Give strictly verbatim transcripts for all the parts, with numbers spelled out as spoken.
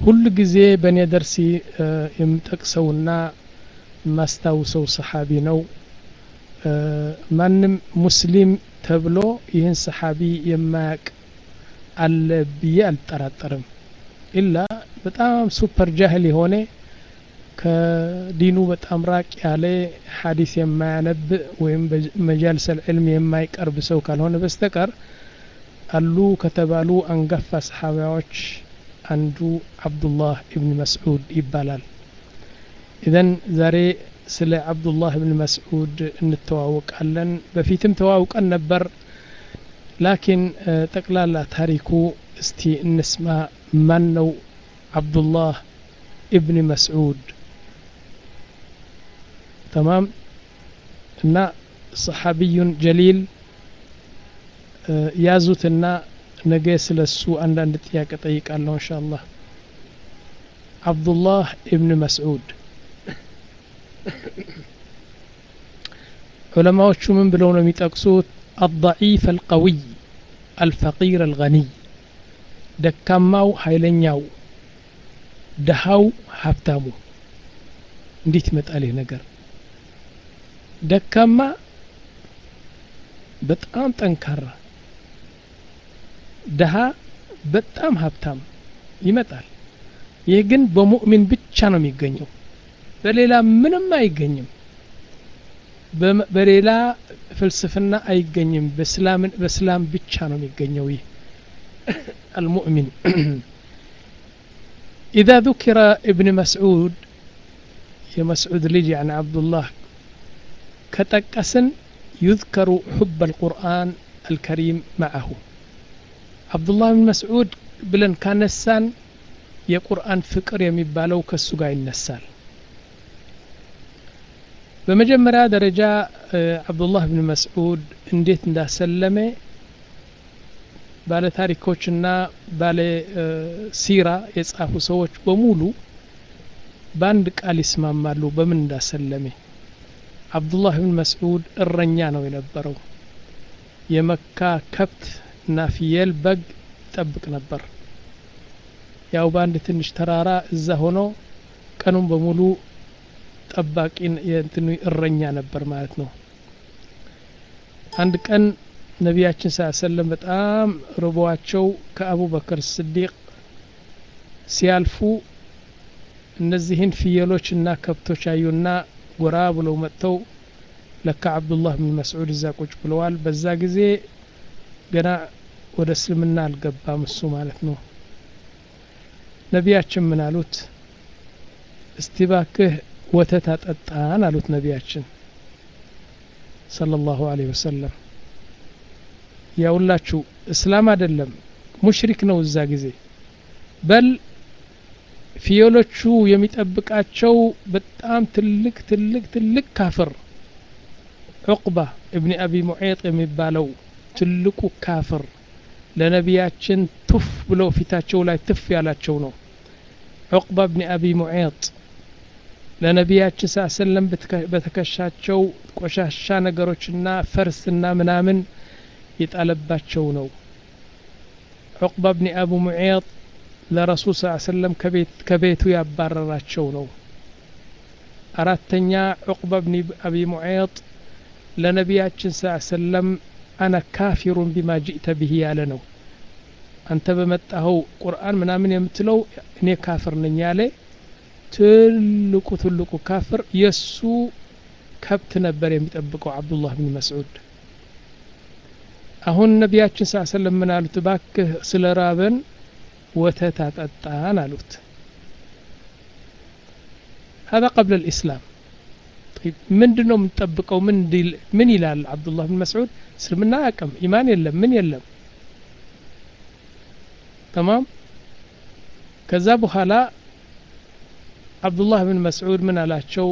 ሁሉ ጊዜ በእኔ ደርሲ የምጠቅሰውና ማስታውሰው ሰሓቢ ነው። ማንም ሙስሊም ተብሎ ይህን ሰሓቢ የማያቅ አለ ብዬ አልጠራጠርም። ኢላ በጣም ሱፐር ጃህል የሆነ ከዲኑ በጣም ራቅ ያለ ሐዲስ የማያነብ ወይም በመጃልስ العلم የማይቀርብ ሰው ካልሆነ በስተቀር አሉ ከተባሉ አንጋፋ ሰሓባዎች አንዱ አብዱላህ ኢብኑ መስዑድ ይባላል። ኢዘን ዛሬ ስለ አብዱላህ ኢብኑ መስዑድ እንተዋወቃለን። በፊትም ተዋውቀን ነበር። ላኪን ጠቅላላ ታሪኩ እስቲ እንስማ። ማን ነው አብዱላህ ኢብኑ መስዑድ? تمام እና ሰሓቢዩን ጀሊል ያዙትና ነገ ስለሱ አንዳንድ ጥያቄ ጠይቃለሁ ኢንሻአላህ። አብዱላህ ኢብኑ መስዑድ ዑለማዎቹ ምን ብለው ነው የሚጠቅሱት? الضعيف القوي الفقير الغني ደካማው ኃይለኛው ደሃው ሀብታሙ። እንዴት ይመጣል ይህ ነገር? ደካማ በጣም ጠንካራ፣ ደሃ በጣም ሀብታም ይመጣል። ይህ ግን በሙእሚን ብቻ ነው የሚገኘው፣ በሌላ ምንም አይገኝም። በሌላ ፍልስፍና አይገኝም። በእስላም በእስላም ብቻ ነው የሚገኘው ይህ المؤمن. إذا ذكر ابن مسعود يا مسعود لج يعني عبد الله كتكسن يذكر حب القرآن الكريم معه. عبد الله بن مسعود بلن كان نسان يا قرآن فكر يميبالو كسوغا ينسال. بمجمرة درجة عبد الله بن مسعود انديت ندا سلمه ባለ ታሪኮችና ባለ ሲራ የጻፉ ሰዎች በሙሉ በአንድ ቃል ይስማማሉ በምን እንዳሰለመ። አብዱላህ ኢብኑ መስዑድ እረኛ ነው የነበረው። የመካ ከብት እና ፍየል በግ ይጠብቅ ነበር። ያው በአንድ ትንሽ ተራራ እዛ ሆኖ ቀኑን በሙሉ ጠባቂን የእንትኑ እረኛ ነበር ማለት ነው። አንድ ቀን ነቢያችን ሰለላሁ ዐለይሂ ወሰለም በጣም ርቧቸው ከአቡበክር ስዲቅ ሲያልፉ እነዚህን ፍየሎችና ከብቶች አዩና ጎራ ብለው መጥተው ለካ አብዱላህ ኢብኑ መስዑድ እዛ ቁጭ ብለዋል። በዛ ጊዜ ገና ወደ እስልምና አልገባም እሱ ማለት ነው። ነቢያችን ምን አሉት? እስቲ ባክህ ወተት አጠጣን አሉት ነቢያችን ሰለላሁ ዐለይሂ ወሰለም። ያውላችሁ እስላም አይደለም ሙሽሪክ ነው እዛ ጊዜ። በል ፍየሎቹ የሚጠብቃቸው በጣም ትልቅ ትልቅ ትልቅ ካፍር ዑቅባ ኢብኑ አቢ ሙዒጥ የሚባለው ትልቁ ካፍር ለነቢያችን ቱፍ ብለው ፊታቸው ላይ ትፍ ያላቸው ነው። ዑቅባ ኢብኑ አቢ ሙዒጥ ለነቢያችን ሰለላሁ ዐለይሂ ወሰለም በተከሻቸው ቆሻሻ ነገሮችና ፈርስና ምናምን የጣለባቸው ነው። ዑቅባ ኢብኑ አቢ ሙዒጥ ለረሱል ሰለላሁ ዐለይሂ ወሰለም ከቤት ከቤቱ ያባረራቸው ነው። አራተኛ ዑቅባ ኢብኑ አቢ ሙዒጥ ለነቢያችን ሰለላሁ ዐለይሂ ወሰለም አና ካፊሩን ቢማ ጂእተ ቢሂ ያለ ነው። አንተ በመጣኸው ቁርአን ምናምን የምትለው እኔ ካፍር ነኝ ያለ ትልቁ ትልቁ ካፍር የሱ ከብት ነበር የሚጠብቀው አብዱላህ ኢብኑ መስዑድ። አሁን ነቢያችን ሰለላሁ ዐለይሂ ወሰለም ምን አሉት? ባክህ ስለ ራበን ወተት አጠጣን አሉት። هذا قبل الإسلام. طيب ምንድነው የምንጠብቀው? ምን ምን ይላል አብዱላህ ኢብኑ መስዑድ? እስልምና አያውቅም፣ ኢማን የለም፣ ምን የለም። تمام ከዛ በኋላ አብዱላህ ኢብኑ መስዑድ ምን አላቸው?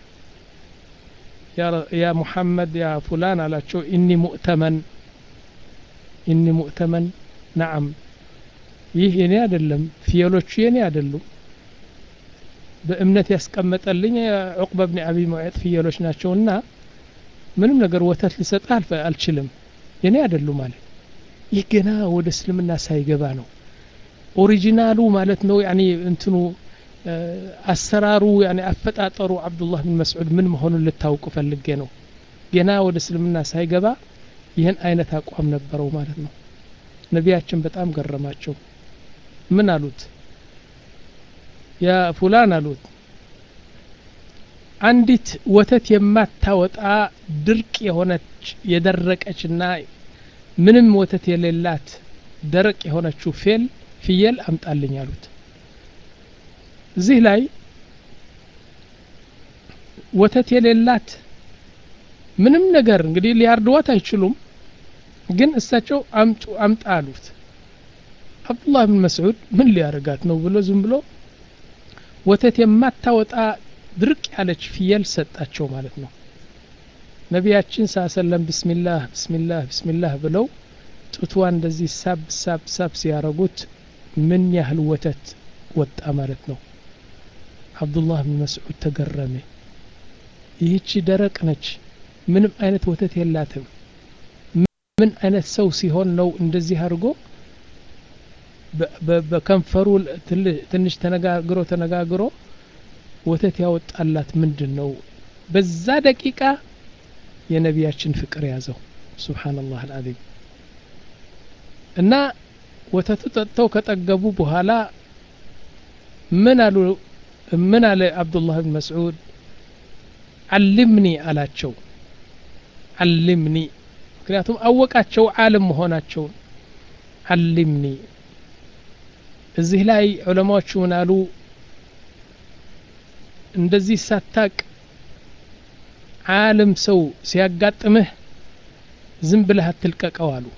ያ ያ ሙሐመድ ያ ፉላን አላቸው ኢኒ ሙእተመን ኢኒ ሙእተመን ነዓም ይህ የኔ አይደለም፣ ፍየሎቹ የኔ አይደሉም። በእምነት ያስቀመጠልኝ ዑቅባ ኢብኑ አቢ ሙዒጥ ፍየሎች ናቸውና ምንም ነገር ወተት ሊሰጥህ አልችልም፣ የኔ አይደሉም ማለት። ይህ ገና ወደ እስልምና ሳይገባ ነው። ኦሪጂናሉ ማለት ነው ያኒ እንትኑ አሰራሩ ያኒ አፈጣጠሩ አብዱላህ ብን መስዑድ ምን መሆኑን ልታውቁ ፈልጌ ነው ገና ወደ እስልምና ሳይገባ ይህን አይነት አቋም ነበረው ማለት ነው ነቢያችን በጣም ገረማቸው ምን አሉት ያ ፉላን አሉት አንዲት ወተት የማታወጣ ድርቅ የሆነች የደረቀችና ምንም ወተት የሌላት ደረቅ የሆነችው ፌል ፍየል አምጣልኝ አሉት እዚህ ላይ ወተት የሌላት ምንም ነገር እንግዲህ ሊያርዱዋት አይችሉም ግን እሳቸው አምጡ አምጣ አሉት አብዱላህ ብን መስዑድ ምን ሊያረጋት ነው ብሎ ዝም ብሎ ወተት የማታወጣ ድርቅ ያለች ፍየል ሰጣቸው ማለት ነው ነቢያችን ሰለም ቢስሚላህ ቢስሚላህ ቢስሚላህ ብለው ጡትዋ እንደዚህ ሳብ ሳብ ሳብ ሲያረጉት ምን ያህል ወተት ወጣ ማለት ነው አብዱላህ ብን መስዑድ ተገረመ ይህቺ ደረቅ ነች ምንም አይነት ወተት የላትም ምን አይነት ሰው ሲሆን ነው እንደዚህ አድርጎ በከንፈሩ ትንሽ ተነጋግሮ ተነጋግሮ ወተት ያወጣላት ምንድነው በዛ ደቂቃ የነቢያችን ፍቅር ያዘው ሱብሃንአላህ አልዓዚም እና ወተቱ ጠጥተው ከጠገቡ በኋላ ምን አሉ ምን አለ አብዱላህ ብን መስዑድ علمني አላቸው علمني ምክንያቱም አወቃቸው ዓለም መሆናቸው علمني እዚህ ላይ ዑለማዎቹ ምን አሉ እንደዚህ ሳታቅ ዓለም ሰው ሲያጋጥምህ ዝም ብለህ አትልቀቀው አሉ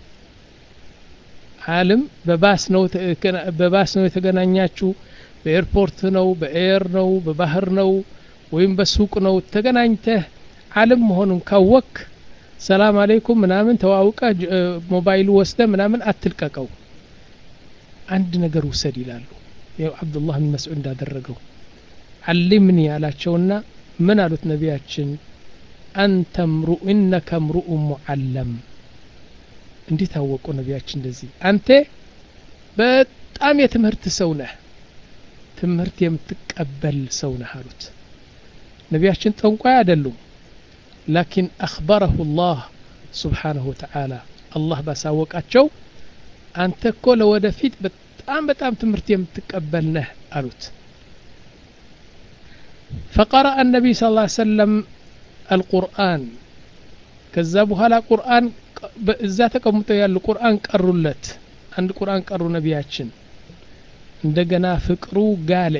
ዓለም በባስ ነው በባስ ነው የተገናኛችሁ በኤርፖርት ነው በኤር ነው በባህር ነው ወይም በሱቅ ነው ተገናኝተህ ዓለም መሆኑን ካወክ ሰላም አለይኩም ምናምን ተዋውቀ ሞባይሉ ወስደ ምናምን አትልቀቀው አንድ ነገር ውሰድ ይላሉ ያው አብዱላህ ብን መስዑድ እንዳደረገው علمني ያላቸውና ምን አሉት ነቢያችን አንተ ምሩ انك امرؤ معلم እንዴት አወቁ ነቢያችን እንደዚህ አንተ በጣም የትምህርት ሰው ነህ ትምህርት የምትቀበል ሰው ነህ አሉት ነቢያችን ጠንቋይ አይደሉም لكن اخبره الله سبحانه وتعالى الله ባሳወቃቸው አንተ እኮ ለወደፊት በጣም በጣም ትምህርት የምትቀበል ነህ አሉት فقرأ النبي صلى الله عليه وسلم القرآن كذبوا هلا قرآن إذا تقمتوا يا القرآن قرولت عند القرآن قروا نبياتشن عندنا فكروا قال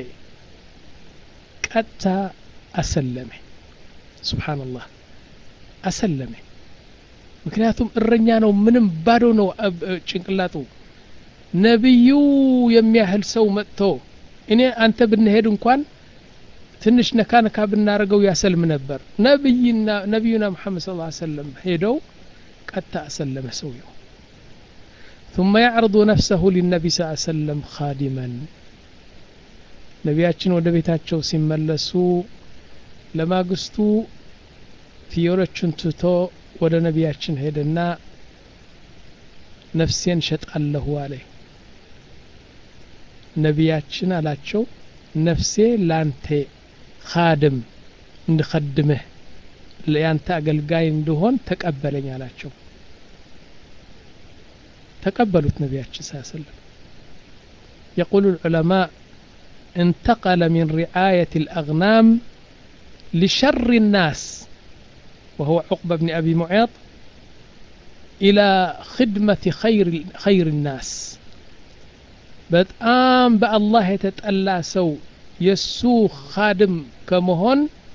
قتا أسلمه سبحان الله أسلمه ምክንያቱም እረኛ ነው ምንም ባዶ ነው ጭንቅላቱ ነብዩ የሚያህል ሰው መጥቶ እኔ አንተ ብንሄድ እንኳን ትንሽ ነካ ነካ ብናረገው ያሰልም ነበር ነብይና ነብዩና መሐመድ ሰለላሁ ዐለይሂ ወሰለም ሄደው ቀጣ አሰለመ ሰውየው ثم يعرض نفسه للنبي صلى الله عليه وسلم خادما ነቢያችን ወደ ቤታቸው ሲመለሱ ለማግስቱ ፍየሎቹን ትቶ ወደ ነቢያችን ሄደና ነፍሴን ሸጣለሁ አለ ነቢያችን አላቸው ነፍሴ ላንተ خادم እንድخدمه ለያንተ አገልጋይ እንደሆን ተቀበለኝ አላቸው ተቀበሉት ነቢያችን ሰለላሁ ዐለይሂ ወሰለም يقول العلماء انتقل من رعاية الأغنام لشر الناس وهو عقبة بن أبي معيط إلى خدمة خير خير الناس በጣም በአላህ የተጠላ ሰው የሱ خادم ከመሆን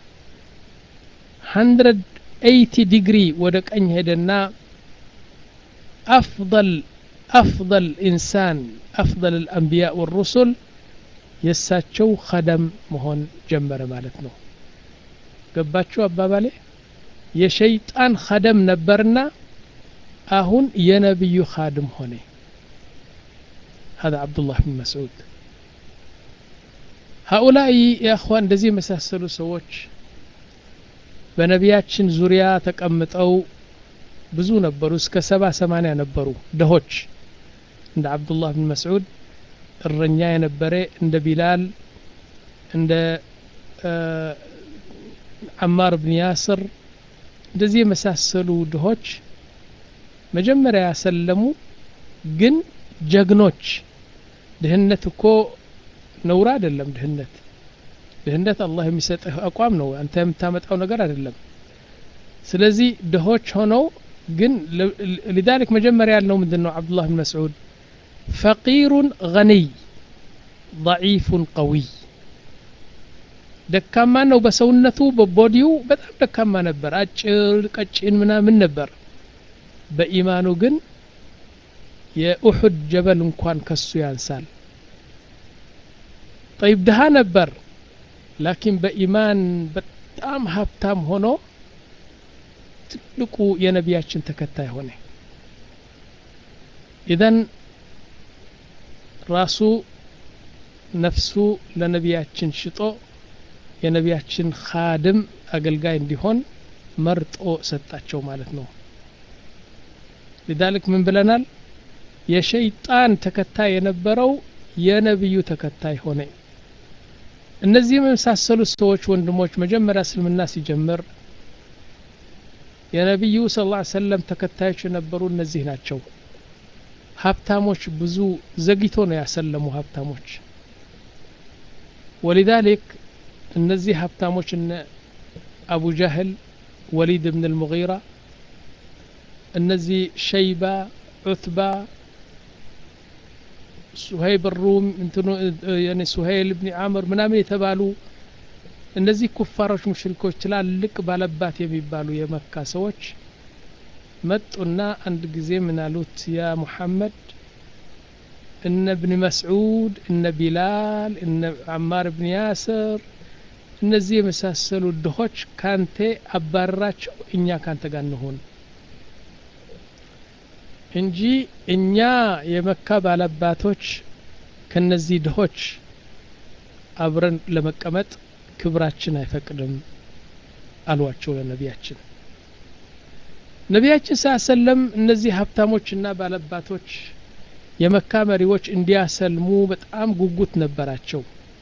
one hundred eighty ዲግሪ ወደ ቀኝ ሄደና أفضل أفضل إنسان أفضل الأنبياء والرسل የሳቸው خدم መሆን ጀመረ ማለት ነው ገባችሁ አባባሌ የሸይጣን خدم ነበርና አሁን የነብዩ خادم ሆነ هذا عبد الله بن مسعود هؤلاء يا اخوان እንደዚህ መሳሰሉ ሰዎች በነቢያችን ዙሪያ ተቀምጠው ብዙ ነበሩ እስከ ሰባ ሰማንያ ነበሩ ደሆች እንደ አብዱላህ ብን መስዑድ እረኛ የነበረ እንደ ቢላል እንደ አማር ብን ያስር እንደዚህ የመሳሰሉ ድሆች መጀመሪያ ያሰለሙ ግን ጀግኖች ድህነት እኮ ነውር አይደለም ድህነት ድህነት አላህ የሚሰጥህ አቋም ነው አንተ የምታመጣው ነገር አይደለም ስለዚህ ድሆች ሆነው ግን لذلك መጀመሪያ ያልነው ምንድነው አብዱላህ ብን መስዑድ فقير غني ضعيف قوي ደካማ ነው በሰውነቱ በቦዲው በጣም ደካማ ነበር አጭር ቀጭን ምናምን ነበር በኢማኑ ግን የኡሁድ ጀበል እንኳን ከሱ ያንሳል طيب ደሃ ነበር ላኪን በኢማን በጣም ሀብታም ሆኖ ትልቁ የነቢያችን ተከታይ ሆነ ኢዘን ራሱ ነፍሱ ለነቢያችን ሽጦ የነቢያችን ኻድም አገልጋይ እንዲሆን መርጦ ሰጣቸው ማለት ነው لذلك ምን ብለናል የሸይጣን ተከታይ የነበረው የነብዩ ተከታይ ሆነ እነዚህ መሳሰሉ ሰዎች ወንድሞች መጀመሪያ እስልምና ሲጀምር የነብዩ ሰለላሁ ዐለይሂ ወሰለም ተከታዮች የነበሩ እነዚህ ናቸው ሀብታሞች ብዙ ዘግይቶ ነው ያሰለሙ ሀብታሞች ولذلك እነዚህ ሀብታሞች እነ አቡ ጀህል ወሊድ ኢብኑ አልሙጊራ እነዚህ ሸይባ ዑትባ ሱሀይብ الروم እንትኑ ያኔ ሱሀይል ኢብኑ አምር ምናምን የተባሉ እነዚህ ኩፋሮች ሙሽሪኮች ትላልቅ ባለባት የሚባሉ የመካ ሰዎች መጡና አንድ ጊዜ ምን አሉት ያ ሙሐመድ እነ ኢብኑ መስዑድ እነ ቢላል እነ አማር ኢብኑ ያስር እነዚህ የመሳሰሉ ድሆች ካንተ አባራቸው እኛ ካንተ ጋር እንሆን እንጂ እኛ የመካ ባለባቶች ከነዚህ ድሆች አብረን ለመቀመጥ ክብራችን አይፈቅድም አሏቸው ለነቢያችን ነቢያችን ሰለላም እነዚህ ሀብታሞችና ባለባቶች የመካ መሪዎች እንዲያሰልሙ በጣም ጉጉት ነበራቸው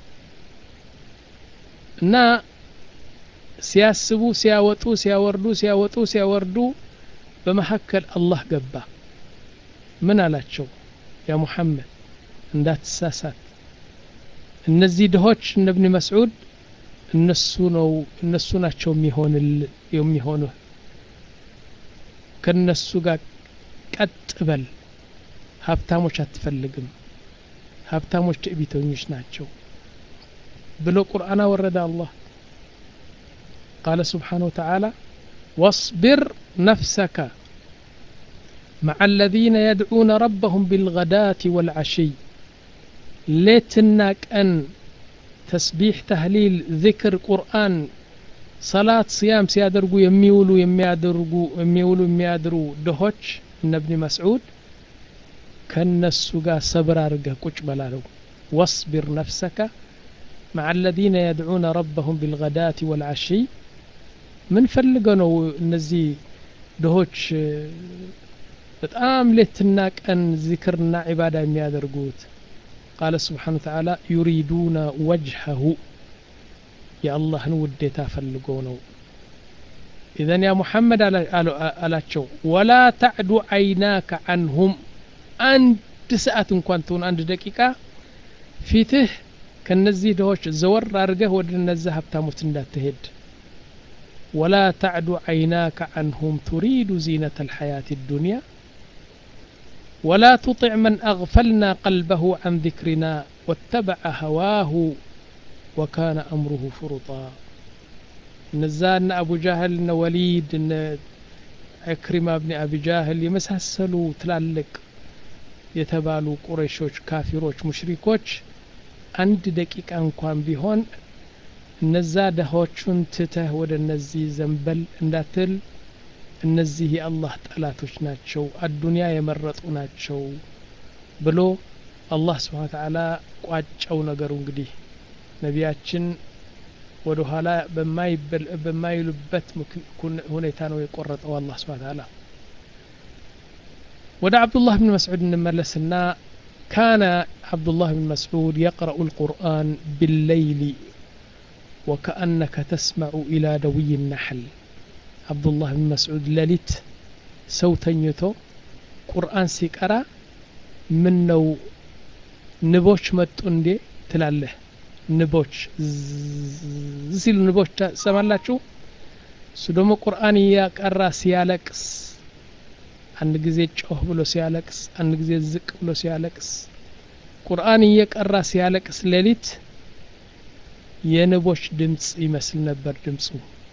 እና ሲያስቡ ሲያወጡ ሲያወርዱ ሲያወጡ ሲያወርዱ በመሐከል አላህ ገባ ምን አላቸው ያ ሙሐመድ እንዳትሳሳት እነዚህ ድሆች እነ ኢብኑ መስዑድ እነሱ ነው እነሱ ናቸው የሚሆንል የሚሆነው ከነሱ ጋር ቀጥበል ሀብታሞች አትፈልግም ሀብታሞች ትዕቢተኞች ናቸው ብሎ ቁርአን ወረደ አላህ قال سبحانه وتعالى واصبر نفسك مع الذين يدعون ربهم بالغداة والعشي ليتناك أن تسبيح تهليل ذكر قرآن صلاة صيام سيادرقوا يميولوا يميادرقوا يميولوا يميادروا دهوش ابن مسعود كان السوقا صبر أرقى كوش بلالو واصبر نفسك مع الذين يدعون ربهم بالغداة والعشي من فلقنوا نزي دهوش بتأم لتناك أن ذكرنا عبادة يميادرقوت قال سبحانه وتعالى يريدون وجهه يا الله نوديتا فلقونه إذن يا محمد على شو ولا تعد عيناك عنهم أنت ساعة كنتون عند دقيقة فيته كنزي دوش زور رارقه ودن الذهب تاموت تهد ولا تعد عيناك عنهم تريد زينة الحياة الدنيا ولا تطع من أغفلنا قلبه عن ذكرنا واتبع هواه وكان أمره فرطا نزان أبو جهل وليد عكرمة بن أبي جهل يمسحسلوا تلالك يتبالوا قريشوش كافروش مشركوش عند دقيقة انكوان بيهون نزادهوشون تته ود النزي زنبل انداتل እነዚህ የአላህ ጠላቶች ናቸው አዱንያ የመረጡ ናቸው ብሎ አላህ Subhanahu Wa Ta'ala ቋጨው ነገሩ እንግዲህ ነቢያችን ወደ ኋላ በማይበል በማይሉበት ሁኔታ ነው የቆረጠው አላህ Subhanahu Wa Ta'ala ወደ አብዱላህ ኢብኑ መስዑድ እንመለስና كان عبد الله بن مسعود يقرأ القرآن بالليل وكأنك تسمع إلى دوي النحل. عبد الله بن مسعود لليت سوتنيتو قرآن سيقرأ منو نبوش متوندي تلاله نبوش زيل نبوش سمالاتشو سدوم قرآن يقرأ سيالكس አንድ ጊዜ ጮህ ብሎ ሲያለቅስ አንድ ጊዜ ዝቅ ብሎ ሲያለቅስ ቁርአን እየቀራ ሲያለቅስ ሌሊት የንቦች ድምጽ ይመስል ነበር ድምጹ።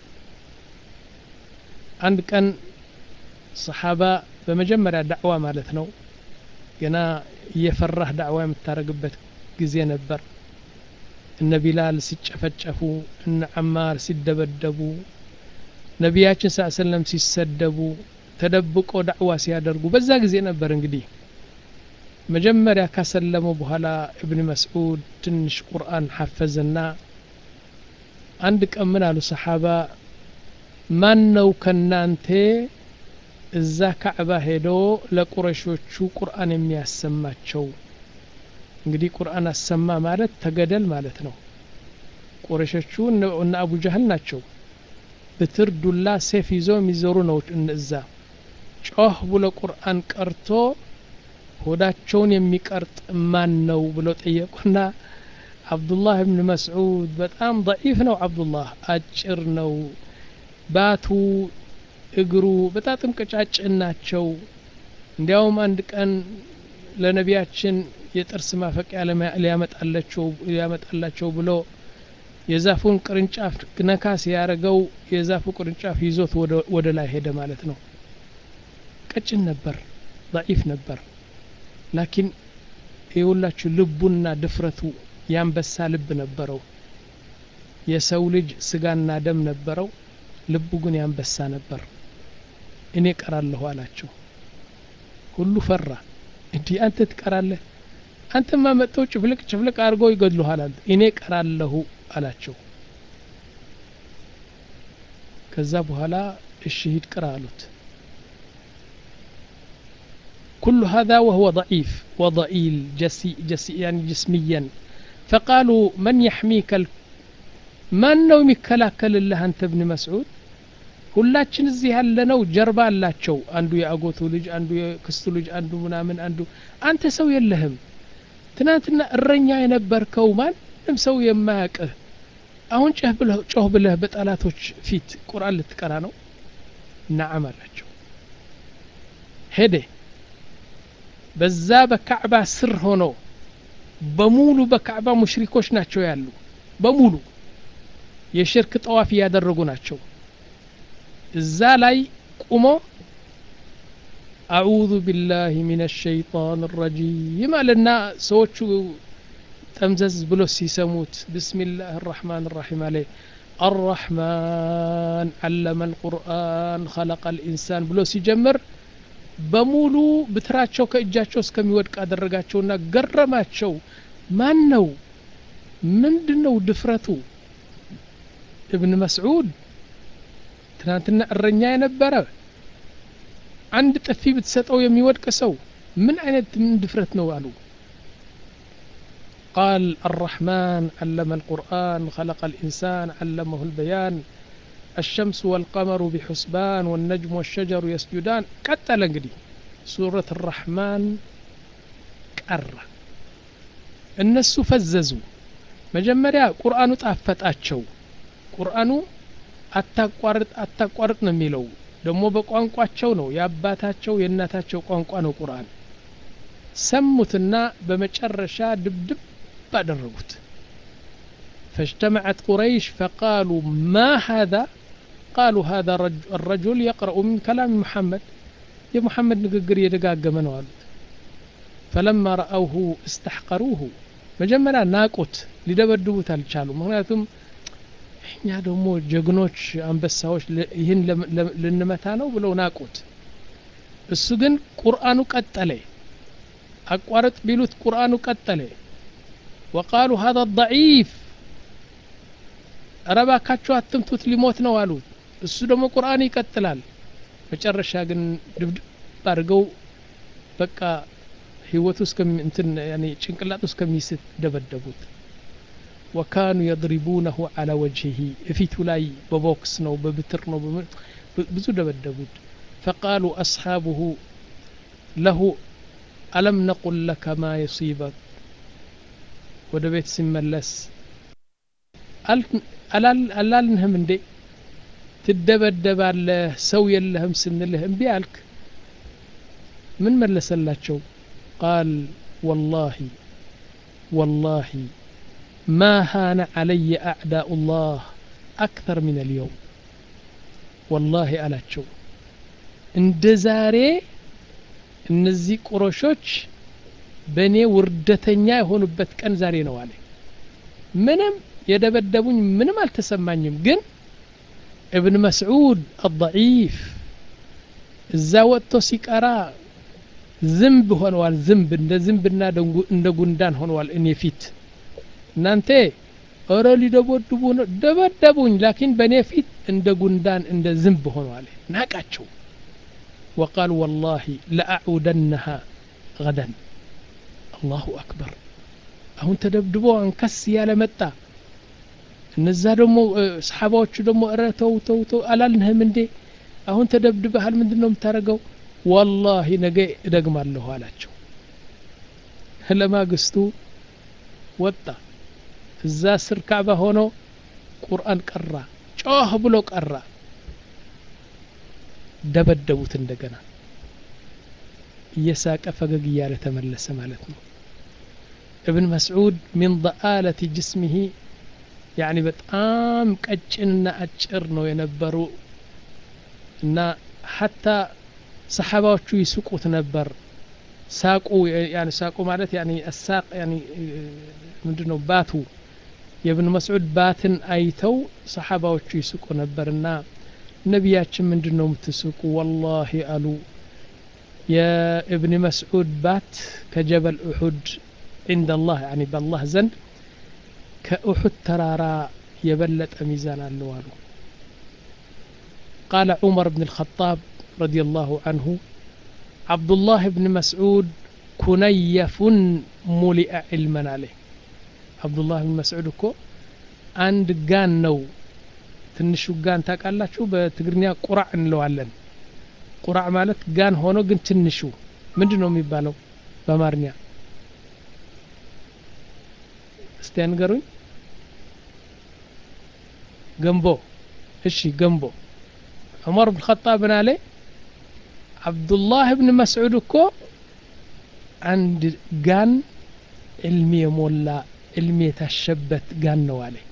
አንድ ቀን ሰሃባ በመጀመሪያ ዳዕዋ ማለት ነው ገና እየፈራህ ዳዕዋ የምታረግበት ጊዜ ነበር። እነ ቢላል ሲጨፈጨፉ እነ ዐማር ሲደበደቡ ነቢያችን ሰለላሁ ዐለይሂ ወሰለም ሲሰደቡ ተደብቆ ዳዕዋ ሲያደርጉ በዛ ጊዜ ነበር። እንግዲህ መጀመሪያ ካሰለሙ በኋላ ኢብኑ መስዑድ ትንሽ ቁርአን ሐፈዘና አንድ ቀን ምን አሉ ሰሃባ ማን ነው ከናንተ እዛ ካዕባ ሄዶ ለቁረሾቹ ቁርአን የሚያሰማቸው? እንግዲህ ቁርአን አሰማ ማለት ተገደል ማለት ነው። ቁረሾቹ እና አቡ ጀህል ናቸው። በትር ዱላ ሰይፍ ይዞ የሚዞሩ ነው እነዛ። ጮህ ብሎ ቁርአን ቀርቶ ሆዳቸውን የሚቀርጥ ማን ነው ብሎ ጠየቁና አብዱላህ ኢብኑ መስዑድ በጣም ضعيف ነው። አብዱላህ አጭር ነው። ባቱ እግሩ በጣም ቀጫጭን ናቸው። እንዲያውም አንድ ቀን ለነቢያችን የጥርስ ማፈቂያ ሊያመጣላቸው ሊያመጣላቸው ብሎ የዛፉን ቅርንጫፍ ነካ ሲያረገው የዛፉ ቅርንጫፍ ይዞት ወደ ላይ ሄደ ማለት ነው። ቀጭን ነበር፣ ضعيف ነበር። ላኪን ይውላችሁ ልቡና ድፍረቱ ያንበሳ ልብ ነበረው። የሰው ልጅ ስጋና ደም ነበረው፣ ልቡ ግን ያንበሳ ነበር። እኔ ቀራለሁ አላቸው። ሁሉ ፈራ። እንዴ አንተ ትቀራለህ? አንተማ መጥተው ጭፍልቅ ጭፍልቅ አድርጎ ይገድሉሃል። እኔ ቀራለሁ አላቸው። ከዛ በኋላ እሺ ሂድ ቅራ አሉት። كل هذا وهو ضعيف وضئيل جسي جسي يعني جسميا. فقالوا من يحميك ال... من ነው የሚከላከልልህ አንተ ኢብኑ መስዑድ? ሁላችን እዚህ ያለነው ጀርባ አላቸው። አንዱ የአጎቱ ልጅ፣ አንዱ የክስቱ ልጅ፣ አንዱ ምናምን አንዱ አንተ ሰው የለህም። ትናንትና እረኛ የነበርከው ማንም ሰው የማያውቅህ አሁን ጮህ ብለህ ጮህ ብለህ በጠላቶች ፊት ቁርአን ልትቀራ ነው? ነዓም አላቸው። ሄደ በዛ በካዕባ ስር ሆኖ በሙሉ በካዕባ ሙሽሪኮች ናቸው ያሉ በሙሉ የሽርክ ጠዋፍ ያደረጉ ናቸው። እዛ ላይ ቆሞ አዑዙ ቢላሂ ሚነሽ ሸይጣን ረጂም አለና ሰዎቹ ጠምዘዝ ብሎ ሲሰሙት ቢስሚላህ الرحمن الرحيم አለ الرحمن علم القرآن خلق الإنسان ብሎ ሲጀምር በሙሉ ብትራቸው ከእጃቸው እስከሚወድቅ አደረጋቸውና ገረማቸው። ማን ነው? ምንድነው ድፍረቱ? ኢብኑ መስዑድ ትናንትና እረኛ የነበረ አንድ ጥፊ ብትሰጠው የሚወድቅ ሰው ምን አይነት ድፍረት ነው አሉ። قال الرحمن علم القرآن خلق الإنسان علمه البيان الشمس والقمر بحسبان والنجم والشجر يسجدان. قتل እንግዲህ سورة الرحمن ቀረ። እነሱ ፈዘዙ። መጀመሪያ ቁርአኑ ጣፈጣቸው። ቁርአኑ አታቋርጥ አታቋርጥ ነው የሚለው ደግሞ በቋንቋቸው ነው የአባታቸው የእናታቸው ቋንቋ ነው ቁርአን። ሰሙትና በመጨረሻ ድብድብ አደረጉት። فاجتمعت قريش فقالوا ما هذا؟ قالوا هذا الرجل يقرأ من كلام محمد يا محمد نققر يدقاق منه قالوا. فلما رأوه استحقروه مجملا ناقوت لدبدبوت الشالو مغنياتهم እኛ ደግሞ ጀግኖች አንበሳዎች ይህን ለነመታ ነው ብለው ናቁት። እሱ ግን ቁርአኑ ቀጠለ። አቋርጥ ቢሉት ቁርአኑ ቀጠለ። وقالوا هذا الضعيف ረባካቸው አትምቱት ሊሞት ነው አሉ። እሱ ደግሞ ቁርአን ይቀጥላል። መጨረሻ ግን ድብድብ አድርገው በቃ ህይወቱ እስከም እንትን ያኒ ጭንቅላቱ እስከሚስት ደበደቡት وكانوا يضربونه على وجهه ፊቱ ላይ በቦክስ ነው በብትር ነው ብዙ ደበደቡት فقالوا أصحابه له ألم نقل لك ما يصيبك ወደ ቤት ሲመለስ አላልንህም እንዴ ትደበደባለህ ሰው የለህም ስንልህ እምቢ አልክ ምን መለሰላቸው قال والله والله ما هان علي أعداء الله أكثر من اليوم والله አላቸው እንደ ዛሬ እነዚህ ቁረሾች በኔ ውርደተኛ የሆኑበት ቀን ዛሬ ነው አለ ምንም የደበደቡኝ ምንም አልተሰማኝም ግን ابن مسعود الضعيف እዛ ወጥቶ ሲቀራ ዝምብ ሆነዋል ዝምብ እንደ ዝምብና እንደ ጉንዳን ሆነዋል እኔ ፊት እናንተ ኦረ ሊደበድቡ ነው ደበደቡኝ ላኪን በኔ ፊት እንደ ጉንዳን እንደ ዝምብ ሆነዋል ናቃቸው وقال والله لأعودنها غدا الله أكبر አሁን ተደብድቦ አንከስ ያለ መጣ እነዛ ደግሞ ሰሃባዎቹ ደግሞ እረተው ተው ተው አላልንህም እንዴ አሁን ተደብድበሃል ምንድነው የምታረገው والله ነገ እደግማለሁ አላቸው ለማግስቱ ወጣ እዛ ስር ካዕባ ሆኖ ቁርአን ቀራ ጮህ ብሎ ቀራ ደበደቡት እንደገና እየሳቀ ፈገግ እያለ ተመለሰ ማለት ነው ابن مسعود من ضآلة جسمه يعني በጣም ቀጭንና አጭር ነው የነበረው እና حتى ሰሃባዎቹ ይስቁት ነበር ሳቁ يعني ሳቁ ማለት يعني الساق يعني ምንድነው ባቱ የኢብኑ መስዑድ ባትን አይተው ሰሃባዎቹ ይስቁ ነበርና ነብያችን ምንድነው የምትስቁ والله አሉ የኢብኑ መስዑድ ባት ከጀበል ኡሁድ عند الله يعني بالله زند كأحد ترارا يبلت ميزان اللوال قال عمر بن الخطاب رضي الله عنه عبد الله بن مسعود كنيف ملئ علما عليه عبد الله بن مسعود كو عند قان نو تنشو قان تاقالاتشو بتقرنيا قرع نلوالن قرع مالت قان هونو قن تنشو مندنو ميبالو بمارنيا استنقرون جنبو هشي جنبو عمر بن الخطاب بن علي عبد الله بن مسعود كو عند قان علمي مولا علمي تشبت قان نوالي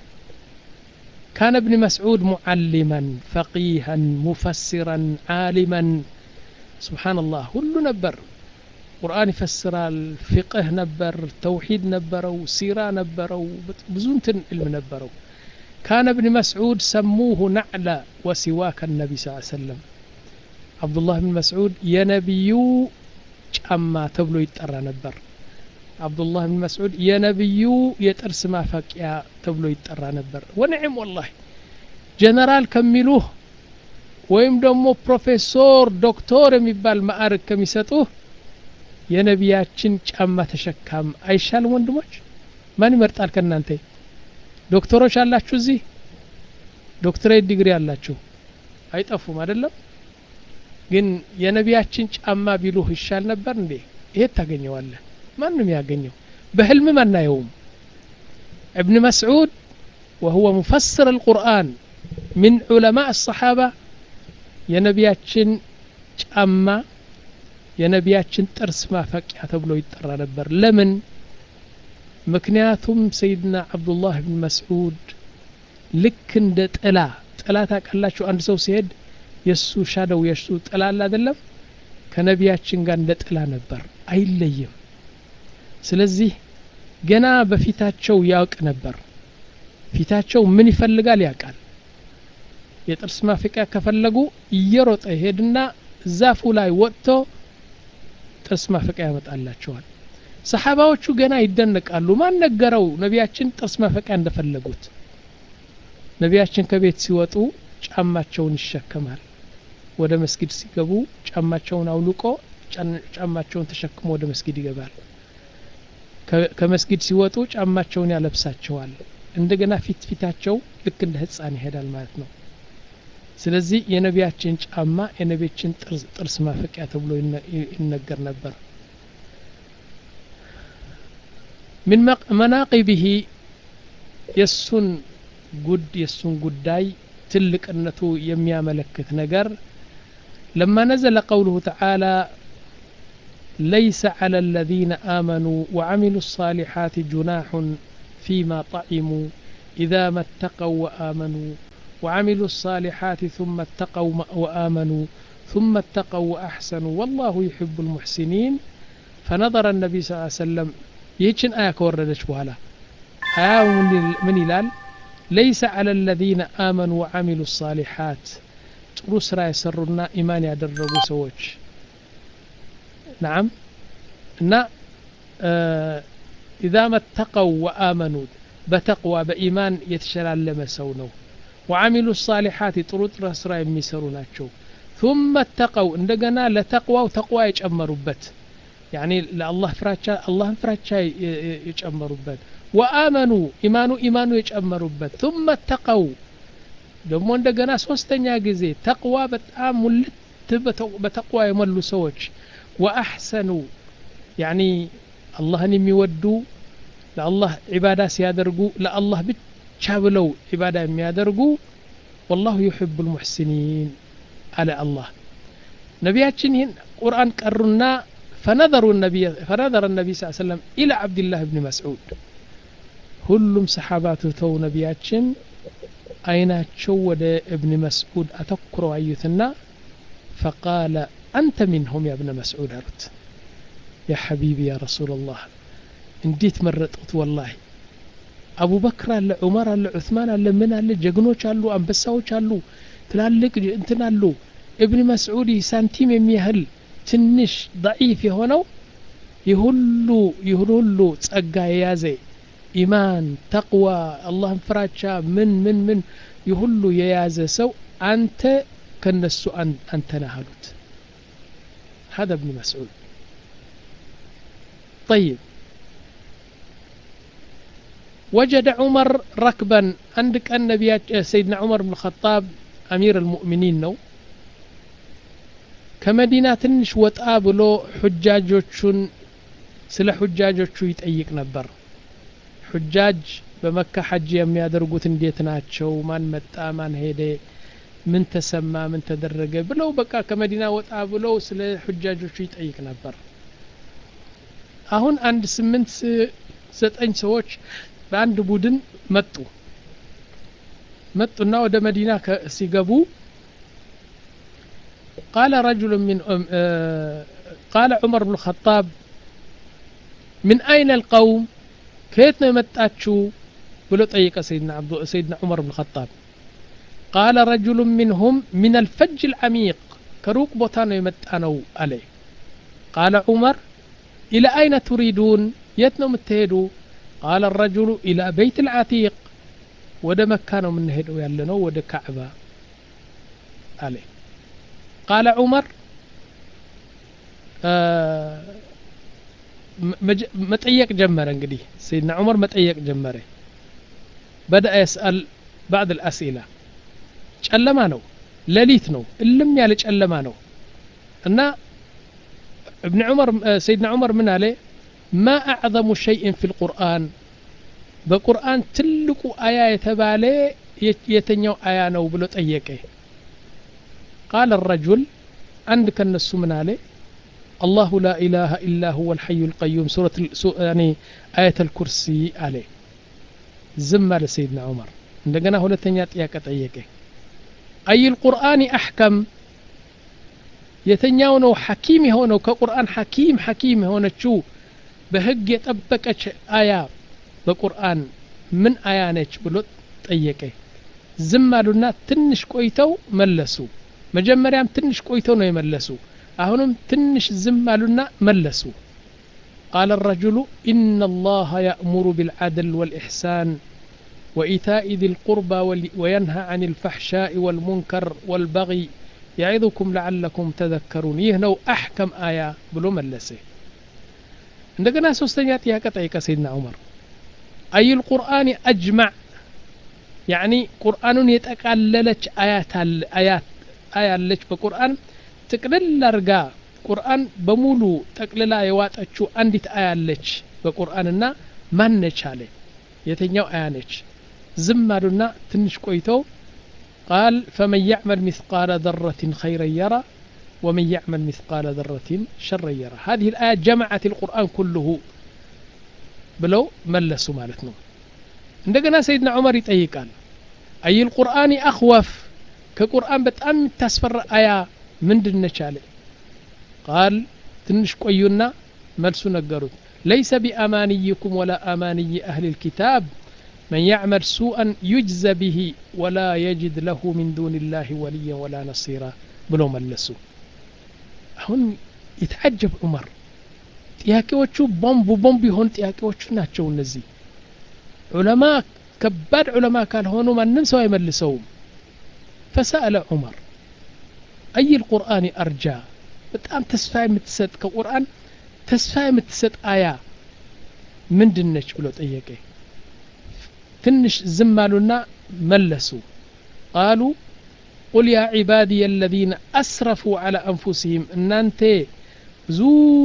كان ابن مسعود معلما فقيها مفسرا عالما سبحان الله كل نبر قرآن يفسر الفقه نبر توحيد نبرو سيرة نبرو بزونتن علم نبرو كان ابن مسعود سموه نعلى وسواك النبي صلى الله عليه وسلم عبد الله بن مسعود يا نبيو جاما تبلو يتقرى نبر عبد الله بن مسعود يا نبيو يترس ما فكيا تبلو يتقرى نبر ونعم والله جنرال كملوه ويم دمو بروفيسور دكتور يمبال مآرك كميسطوه የነቢያችን ጫማ ተሸካም አይሻልም ወንድሞች ማን ይመርጣል ከናንተ ዶክተሮች አላችሁ እዚህ ዶክተሬት ዲግሪ አላችሁ አይጠፉም አይደለም ግን የነቢያችን ጫማ ቢሉህ ይሻል ነበር እንዴ ይሄ ታገኘዋለህ ማንንም ያገኘው በህልም ማናየውም ابن مسعود وهو مفسر القرآن من علماء الصحابة የነቢያችን ጫማ የነቢያችን ጥርስ ማፈቂያ ተብሎ ይጠራ ነበር ለምን ምክንያቱም ሰይድና አብዱላህ ኢብኑ መስዑድ ልክ እንደ ጥላ ጥላ ታቀላችሁ አንድ ሰው ሲሄድ የሱ ሻደው የሱ ጥላ አይደለም ከነቢያችን ጋር እንደ ጥላ ነበር አይለይም ስለዚህ ገና በፊታቸው ያውቅ ነበር ፊታቸው ምን ይፈልጋል ያውቃል የጥርስ ማፈቂያ ከፈለጉ እየሮጠ ሄድና ዛፉ ላይ ወጥቶ ጥርስ ማፈቂያ ያመጣላቸዋል ሰሃባዎቹ ገና ይደነቃሉ ማን ነገረው ነቢያችን ጥርስ ማፈቂያ እንደፈለጉት ነቢያችን ከቤት ሲወጡ ጫማቸውን ይሸከማል ወደ መስጊድ ሲገቡ ጫማቸውን አውልቆ ጫማቸውን ተሸክሞ ወደ መስጊድ ይገባል ከመስጊድ ሲወጡ ጫማቸውን ያለብሳቸዋል እንደገና ፊት ፊታቸው ልክ እንደ ህፃን ይሄዳል ማለት ነው ስለዚህ የነቢያችን ጫማ የነቢያችን ጥርስ ጥርስ ማፈቂያ ተብሎ ይነገር ነበር من مناقبه يسن قد يسن قداي تلقنته يمياملكت نجر لما نزل قوله تعالى ليس على الذين آمنوا وعملوا الصالحات جناح فيما طعموا إذا ما اتقوا وآمنوا وعملوا الصالحات ثم اتقوا وآمنوا ثم اتقوا وأحسنوا والله يحب المحسنين فنظر النبي صلى الله عليه وسلم يجن آية كوردش بوهلا آية من إلال ليس على الذين آمنوا وعملوا الصالحات رسرا يسرنا إيمان يدربوا سوج نعم نا آه إذا ما اتقوا وآمنوا بتقوى بإيمان يتشلال لما سونوا وعملوا الصالحات طرط رسرا يميسروناتشو ثم اتقوا عندنا لتقوى وتقوى يجمروا بت يعني لله فراتشا الله فراتشا يجمروا بت وآمنوا إيمانوا إيمانوا يجمروا بت ثم اتقوا دمو عندنا سوستنيا غزي تقوى بتام ولت بتقوى يملوا سوج وأحسنوا يعني الله يميودوا لله عبادة سيادرقوا لله بتشابلوا عبادة يميادرقوا والله يحب المحسنين على الله نبياتنا قرآن قرنا فنظر النبي فنظر النبي صلى الله عليه وسلم إلى عبد الله بن مسعود كلهم صحاباته تو نبياتشن أيناتشو ود ابن مسعود أتكروا أيثنا فقال أنت منهم يا ابن مسعود أرت يا حبيبي يا رسول الله انديت مرتقت والله أبو بكر على عمر على عثمان على من على جقنوش على أنبساوش على تلالك انتنا على ابن مسعود سانتيم يميهل تنش ضعيف يهونو يهلو يهلو تصقى يازي إيمان تقوى الله فراتشا من من من يهلو يازي سو أنت كنسو أنت نهلوت هذا ابن مسعود طيب وجد عمر ركبا عندك النبي سيدنا عمر بن الخطاب أمير المؤمنين نو كمدينة تنش وتقابلو حجاجوچون سلا حجاجوچو يتأيق نبر حجاج بمكة حج يميادرقوت انديت ناتشو مان متى مان هيدي من تسمى من تدرج بلو بقى كمدينة وتقابلو سلا حجاجوچو يتأيق نبر አሁን አንድ ስምንት ዘጠኝ ሰዎች በአንድ ቡድን መጡ መጡና ወደ መዲና ሲገቡ قال رجل من قال عمر بن الخطاب من أين القوم كيف متاتشو بلو طيق سيدنا عبد سيدنا عمر بن الخطاب قال رجل منهم من الفج العميق كروك بوتانو يمتانو عليه قال عمر إلى أين تريدون يتنو متهدو قال الرجل إلى بيت العتيق ود مكانو من هدو يالنو ود كعبة عليه قال عمر آه متأيق جمرة انقدي سيدنا عمر متأيق جمرة بدأ يسأل بعض الأسئلة چلمانو لليتنو اللم يالي چلمانو أنا ابن عمر سيدنا عمر من عليه ما أعظم شيء في القرآن بقرآن تلقوا آية تبالي يتنيو آيانو بلو تأيكي قال الرجل عندك النسو من عليه الله لا إله إلا هو الحي القيوم سورة يعني آية الكرسي عليه زم لسيدنا عمر عندنا هو لتنيات إياك تأيكي أي القرآن أحكم يتنياو نو حكيم هونو كقرآن حكيم حكيم هونو تشو بهج يطبقش آية بقرآن من آيانش بلو طيقه زمالونا تنش قويتو ملسو مجمريام تنش قويتو نو يملسو اهونم تنش زمالونا ملسو قال الرجل إن الله يأمر بالعدل والإحسان وإيتاء ذي القربى وينهى عن الفحشاء والمنكر والبغي يعظكم لعلكم تذكرون يهنو أحكم آية بلو ملسه عندنا سوستنيا ጥያቄ ጠይቀ سيدنا عمر أي القرآن أجمع يعني قرآن يتقللች آيات آيات آية لች በቁርአን تقلل አርጋ ቁርአን በሙሉ ጠቅልላ የዋጠችው አንዲት አያ አለች በቁርአንና ማን ነች አለ የተኛው አያ ነች ዝም አሉና ትንሽ ቆይተው قال فمن يعمل مثقال ذرة خيرا يرى ومن يعمل مثقال ذرة شرا يرى هذه الآية جمعت القرآن كله بلو ملسوا مالتنا عندنا سيدنا عمر يطيقال أي القرآن أخوف كقرآن بتأم تسفر آية من دنش عليه قال تنش قيونا ملسوا نقروت ليس بأمانيكم ولا أماني أهل الكتاب من يعمل سوءا يجزى به ولا يجد له من دون الله وليا ولا نصيرا بلو ملسوا هون يتعجب عمر ጥያቄዎቹ ቦምብ ቦምብ ይሆን ጥያቄዎቹ ናቸው እነዚህ ዑለማ ከባድ ዑለማ ካልሆኑ ማንም ሰው አይመልሰውም فسأل عمر أي القرآن أرجى በጣም ተስፋ የምትሰጥ ከቁርአን ተስፋ የምትሰጥ አያ ምንድነች ብሎ ጠየቀ ትንሽ ዝም አሉና መለሱ قالوا قل يا عبادي الذين أسرفوا على أنفسهم እናንተ ብዙ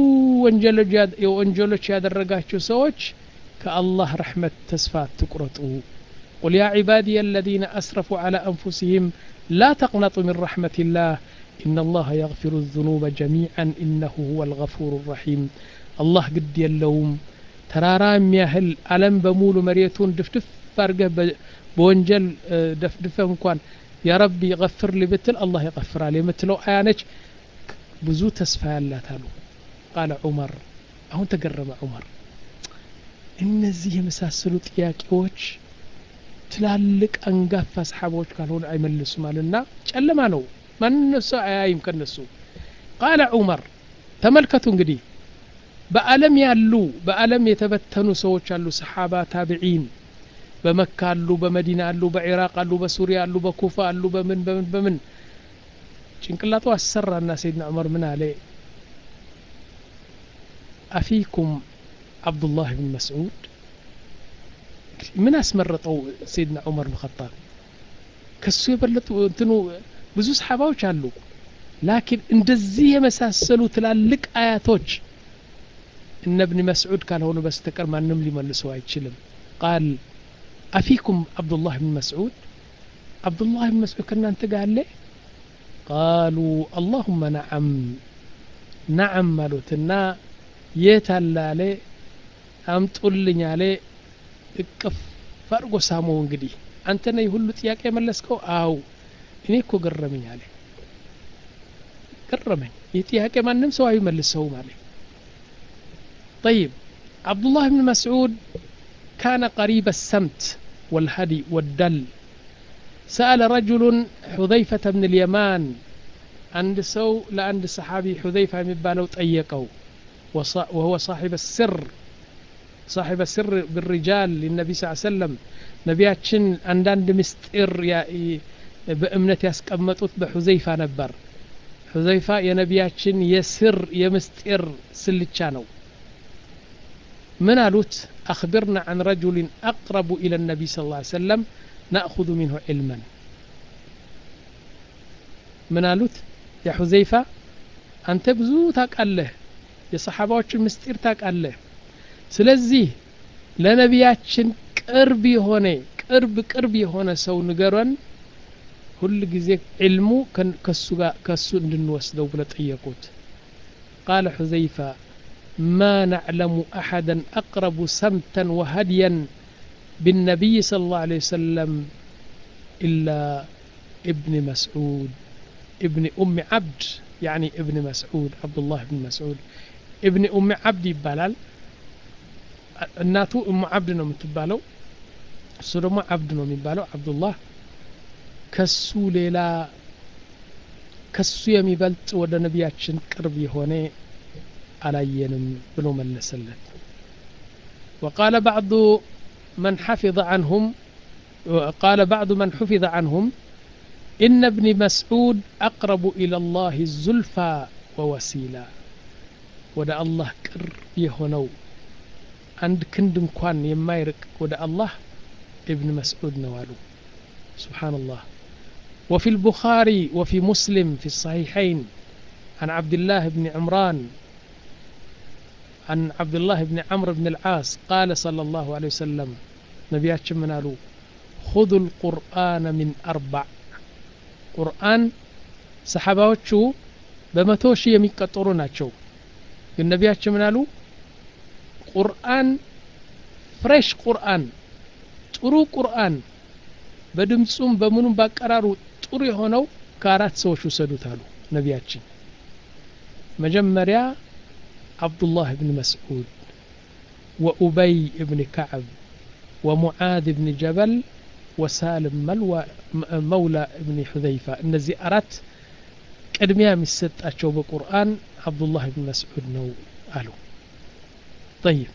ወንጀሎች ያደረጋችሁ ሰዎች ከአላህ ረሕመት ተስፋ ትቁረጡ قل يا عبادي الذين أسرفوا على أنفسهم لا تقنطوا من رحمة الله إن الله يغفر الذنوب جميعا إنه هو الغفور الرحيم الله قد يلوم ترارا مياهل ألم بمول مريتون دفدف فارقه بونجل دفدفه مكوان يا ربي يغفر لي بتل الله يغفر عليه مثلو آيانك بزو تسفى الله تالو قال عمر أهون تقرب عمر እነዚህ የመሳሰሉ ጥያቄዎች ትላልቅ አንጋፋ ሰሃቦች ካልሆነ አይመልሱም አለና ጨለማ ነው ማንንም ሰው አያይም ከነሱ قال عمر ተመልከቱ እንግዲህ በአለም ያሉ በአለም የተበተኑ ሰዎች አሉ ሰሃባ ታቢዒን በመካ አሉ በመዲና አሉ በኢራቅ አሉ በሱሪያ አሉ በኩፋ አሉ በምን በምን በምን ጭንቅላቱ አሰራና ሰይድና ዑመር ምን አለ أفيكم عبد الله بن مسعود من أسمرطوا سيدنا عمر بن الخطاب كسو يبلطوا انتنو ብዙ ሰሃባዎች አሉ لكن እንደዚህ የመሳሰሉ ትላልቅ አያቶች እነ ابن مسعود ካልሆኑ በስተቀር ማንንም ሊመልሰው አይችልም قال أفيكم عبد الله بن مسعود عبد الله بن مسعود ከናንተ ጋር አለ قالوا اللهم نعم نعم ማሉትና የታላለ አምጡልኝ አለ እቅፍ ፈርጎ ሳመው እንግዲህ አንተ ነህ ሁሉ ጥያቄ መለስከው አው እኔ እኮ ገረመኝ አለ ገረመኝ የጥያቄ ማንንም ሰው አይመልሰው ማለት طيب عبد الله بن مسعود كان قريب السمت والهدي والدل سأل رجل حذيفة بن اليمان عند سو لعند صحابي حذيفة የሚባለው ጠየቀው وهو صاحب السر صاحب السر بالرجال للنبي صلى الله عليه وسلم نبياتشن عندند مستئر بأمنة يسقمطوت بحذيفة نبر حذيفة يا نبياتشن يسر يمستئر سلچا ነው من قالوت أخبرنا عن رجل أقرب إلى النبي صلى الله عليه وسلم نأخذ منه علما من قالوت يا حذيفة أنت بزو ታውቃለህ የሰሃባዎችን ምስጢር ታውቃለህ ስለዚህ ለነቢያችን ቅርብ የሆነ ቅርብ ቅርብ የሆነ ሰው ንገረን ሁሉ ጊዜ ዒልሙ ከሱ ጋር ከሱ እንድንወስደው ብለው ጠየቁት قال حذيفة ما نعلم أحدا أقرب سمتا وهديا بالنبي صلى الله عليه وسلم إلا ابن مسعود ابن أم عبد يعني ابن مسعود عبد الله بن مسعود ابن أم عبد يبالال እናቱ ኡሙ አብድ ነው የምትባለው እሱ ደግሞ አብድ ነው የሚባለው አብዱላህ ከሱ ሌላ ከሱ የሚበልጥ ወደ ነቢያችን ቅርብ የሆነ አላየንም ብሎ መለሰለት وقال بعض من حفظ عنهم وقال بعض من حفظ عنهم إن ابن مسعود أقرب إلى الله الزلفى ووسيلة ودا الله كر يهونو عند كندم كوان يمايرك ودا الله ابن مسعود نوالو سبحان الله. وفي البخاري وفي مسلم في الصحيحين عن عبد الله بن عمران عن عبد الله بن عمرو بن العاص قال صلى الله عليه وسلم نبياتش منالو خذوا القرآن من أربع ቁርአን ሰሐባዎቹ በመቶ ሺህ የሚቆጠሩ ናቸው ግን ነቢያችን ምን አሉ ቁርአን ፍሬሽ ቁርአን ጥሩ ቁርአን በድምጹም በምኑም ባቀራሩ ጥሩ የሆነው ከአራት ሰዎች ወሰዱት አሉ ነቢያችን መጀመሪያ አብዱላህ ኢብኑ መስዑድ ወኡበይ ኢብኑ ከዕብ ومعاذ بن جبل وسالم ملوى مولى ابن حذيفة النزي أرات قدميا مسطاچو بقرآن عبد الله بن مسعود نو قالوا. طيب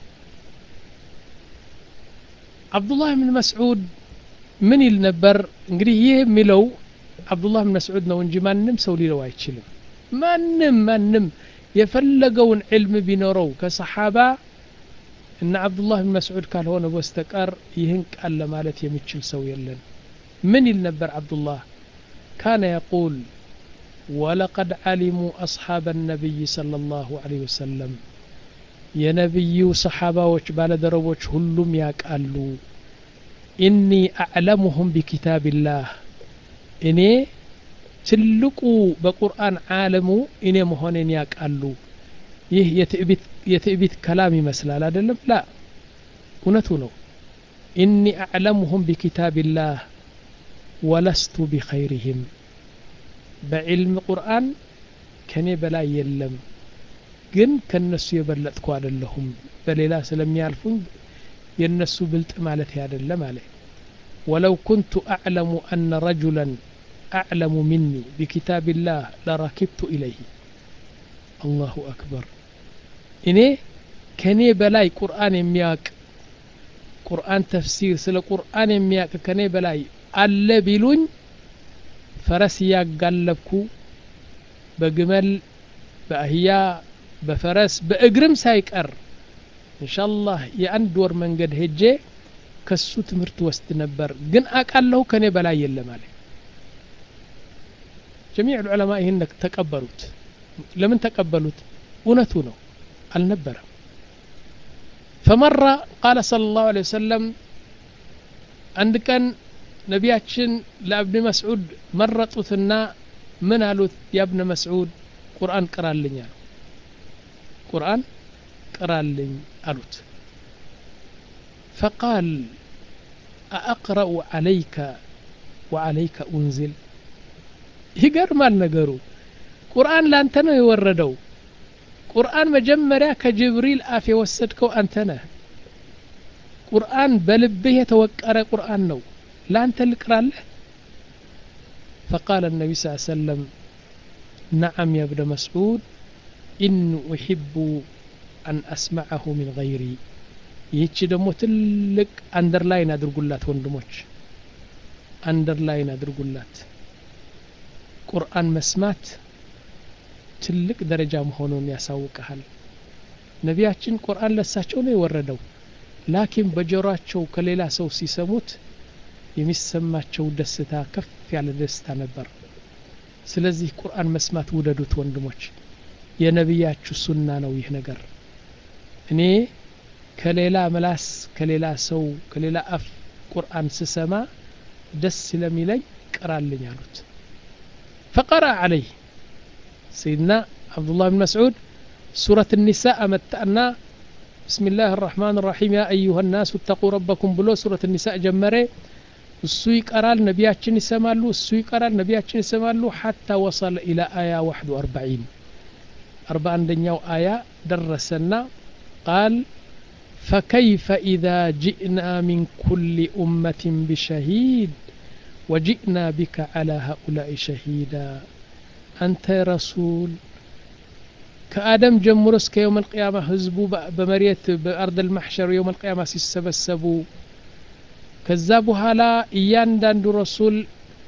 عبد الله بن مسعود من النبر እንግዲህ ይህ የሚለው عبد الله بن مسعود ነው እንጂ ማንንም ሰው ሊለው አይችልም ማንንም ማንንም የፈለገውን علم ቢኖረው ከሰሃባ إن عبد الله بن مسعود قال هون بستقر يهنك ألا مالت يمتشل سويا من النبر عبد الله كان يقول ولقد علموا أصحاب النبي صلى الله عليه وسلم يا نبي صحابة وجبال دروج هلم يقالوا إني أعلمهم بكتاب الله إني تلقوا بقرآن عالموا إني مهونين يقالوا ይህ የትዕቢት የትዕቢት كلام ይመስላል አይደለም لا እውነቱ ነው إني أعلمهم بكتاب الله ولست بخيرهم بعلم قرآن كني بلا يلم ግን ከነሱ የበለጥኩ አይደለሁም በሌላ ስለሚያልፉኝ የነሱ ብልጥ ማለት አይደለም አለ ولو كنت أعلم أن رجلا أعلم مني بكتاب الله لركبت إليه الله أكبر እኔ ከኔ በላይ ቁርአን የሚያውቅ ቁርአን ተፍሲር ስለ ቁርአን የሚያውቅ ከኔ በላይ አለ ቢሉኝ ፈረስ ያጋለብኩ በግመል በአህያ በፈረስ በእግርም ሳይቀር ኢንሻአላህ የአንድ ወር መንገድ ሄጄ ከሱ ትምህርት ወስድ ነበር ግን አቃለሁ ከኔ በላይ የለም አለ جميع العلماء ይህን ተቀበሉት ለምን ተቀበሉት እውነቱ ነው النبرة فمر قال صلى الله عليه وسلم عند كان نبياتشن لابن مسعود مرطوتنا من قالوا يا ابن مسعود قرآن قرأ لنا قرآن قرأ لنا قالوا فقال أقرأ عليك وعليك أنزل يقر مال نقروا قرآن لا أنتنا يوردوا ቁርአን መጀመሪያ ከጅብሪል አፍ የወሰድከው አንተ ነህ ቁርአን በልብህ የተወቀረ ቁርአን ነው ላንተ ልቅራለህ فقال النبي صلى الله عليه وسلم نعم يا ابن مسعود إن أحب أن أسمعه من غيري ይህች ደግሞ ትልቅ አንደርላይን አድርጉላት ወንድሞች አንደርላይን አድርጉላት ቁርአን መስማት ትልቅ ደረጃ መሆኑን ያሳውቃል ነቢያችን ቁርአን ለሳቸው ነው የወረደው ላኪን በጆሮአቸው ከሌላ ሰው ሲሰሙት የሚሰማቸው ደስታ ከፍ ያለ ደስታ ነበር ስለዚህ ቁርአን መስማት ውደዱት ወንድሞች የነቢያችሁ ሱና ነው ይህ ነገር እኔ ከሌላ መላስ ከሌላ ሰው ከሌላ አፍ ቁርአን ስሰማ ደስ ስለሚለኝ ቀራልኝ አሉት فقرأ عليه سيدنا عبد الله بن مسعود سورة النساء متأنا بسم الله الرحمن الرحيم يا أيها الناس اتقوا ربكم بلو سورة النساء جمري السوي قرال نبياتشن يسمالو السوي قرال نبياتشن يسمالو حتى وصل إلى آية واحد وأربعين أربعين دنيا آية درسنا قال فكيف إذا جئنا من كل أمة بشهيد وجئنا بك على هؤلاء شهيدا أنت رسول كآدم جمرس كيوم القيامة هزبوا بمريت بأرض المحشر يوم القيامة سيسبسبوا كذابوا هلا إيان داندو رسول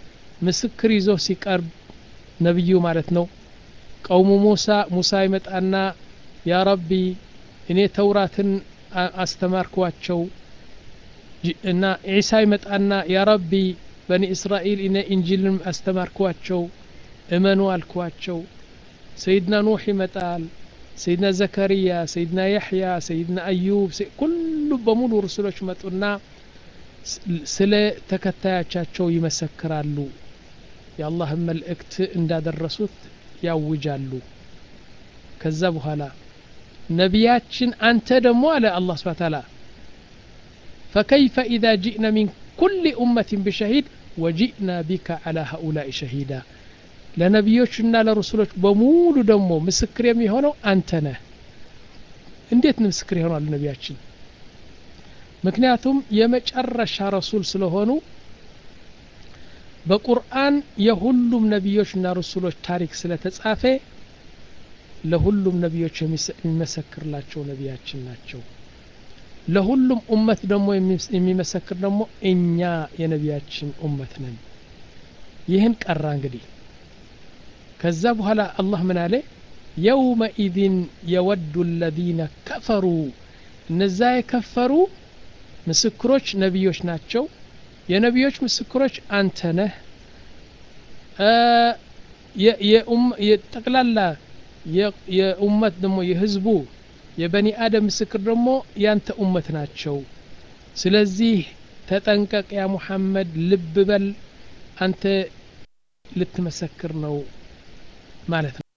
مسكر يزو سيقرب نبيو مالتنو قوم موسى موسى يمطانا يا ربي اني توراتن استماركواچو እና ኢሳ ይመጣና ያ ረቢ በኒ እስራኤል እነ ኢንጂልን አስተማርኳቸው እመኑ አልኳቸው ሰይድና ኑህ ይመጣል ሰይድና ዘከሪያ ሰይድና ያህያ ሰይድና አዩብ ሁሉ በሙሉ ረሱሎች መጡና ስለ ተከታያቻቸው ይመሰክራሉ የአላህ መልእክት እንዳደረሱት ያውጃሉ ከዛ በኋላ ነቢያችን አንተ ደግሞ አለ አላህ Subhanahu Wa Ta'ala فكيف إذا جئنا من كل أمة بشهيد وجئنا بك على هؤلاء شهيدا لنبيوشنا لرسولك بمولو دمو مسكر يمي هونو أنتنا انديت نمسكر هونو على نبياتشن مكنياتهم يمجرش رسول سلهونو بقرآن يهلم نبيوشنا رسولك تاريخ سلتتصافي لهلم نبيوش يمسكر لاتشو نبياتشن لاتشو ለሁሉም ኡመት ደግሞ የሚመሰክር ደግሞ እኛ የነቢያችን ኡመት ነን ይህን ቀራ እንግዲህ ከዛ በኋላ አላህ ምን አለ يومئذ يود الذين كفروا እነዛ የከፈሩ ምስክሮች ነቢዮች ናቸው የነቢዮች ምስክሮች አንተ ነህ የኡም የጠቅላላ የኡመት ደግሞ የህዝቡ የበኒ አደም ምስክር ደግሞ ያንተ ኡመት ናቸው ስለዚህ ተጠንቀቅ ያ ሙሐመድ ልብ በል አንተ ልትመሰክር ነው ማለት ነው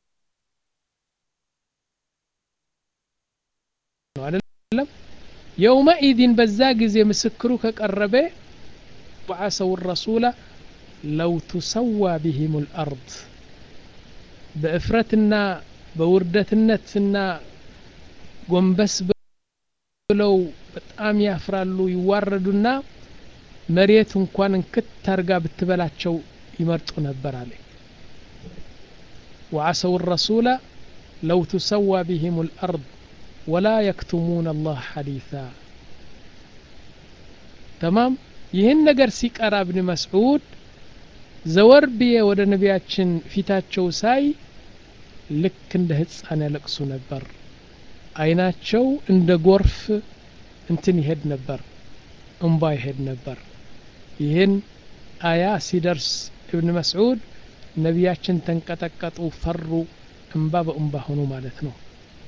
አይደለም يومئذ በዛ ጊዜ ምስክሩ ከቀረበ وعسوا الرسول لو تسوى بهم الأرض በእፍረትና በውርደትነትና ጎንበስ ብለው በጣም ያፍራሉ ይዋረዱና መሬት እንኳን እንክታርጋ ብትበላቸው ይመርጡ ነበር አለ وعسوا الرسول لو تسوى بهم الأرض ولا يكتمون الله حديثا تمام ይህን ነገር ሲቀራ ابن مسعود ዘወር ቢየ ወደ ነቢያችን ፊታቸው ሳይ ልክ እንደ ህፃን ያለቅሱ ነበር አይናቸው እንደ ጎርፍ እንትን ይሄድ ነበር እንባ ይሄድ ነበር ይሄን አያ ሲደርስ ابن مسعود ነቢያችን ተንቀጠቀጡ ፈሩ እንባ በእንባ ሆኑ ማለት ነው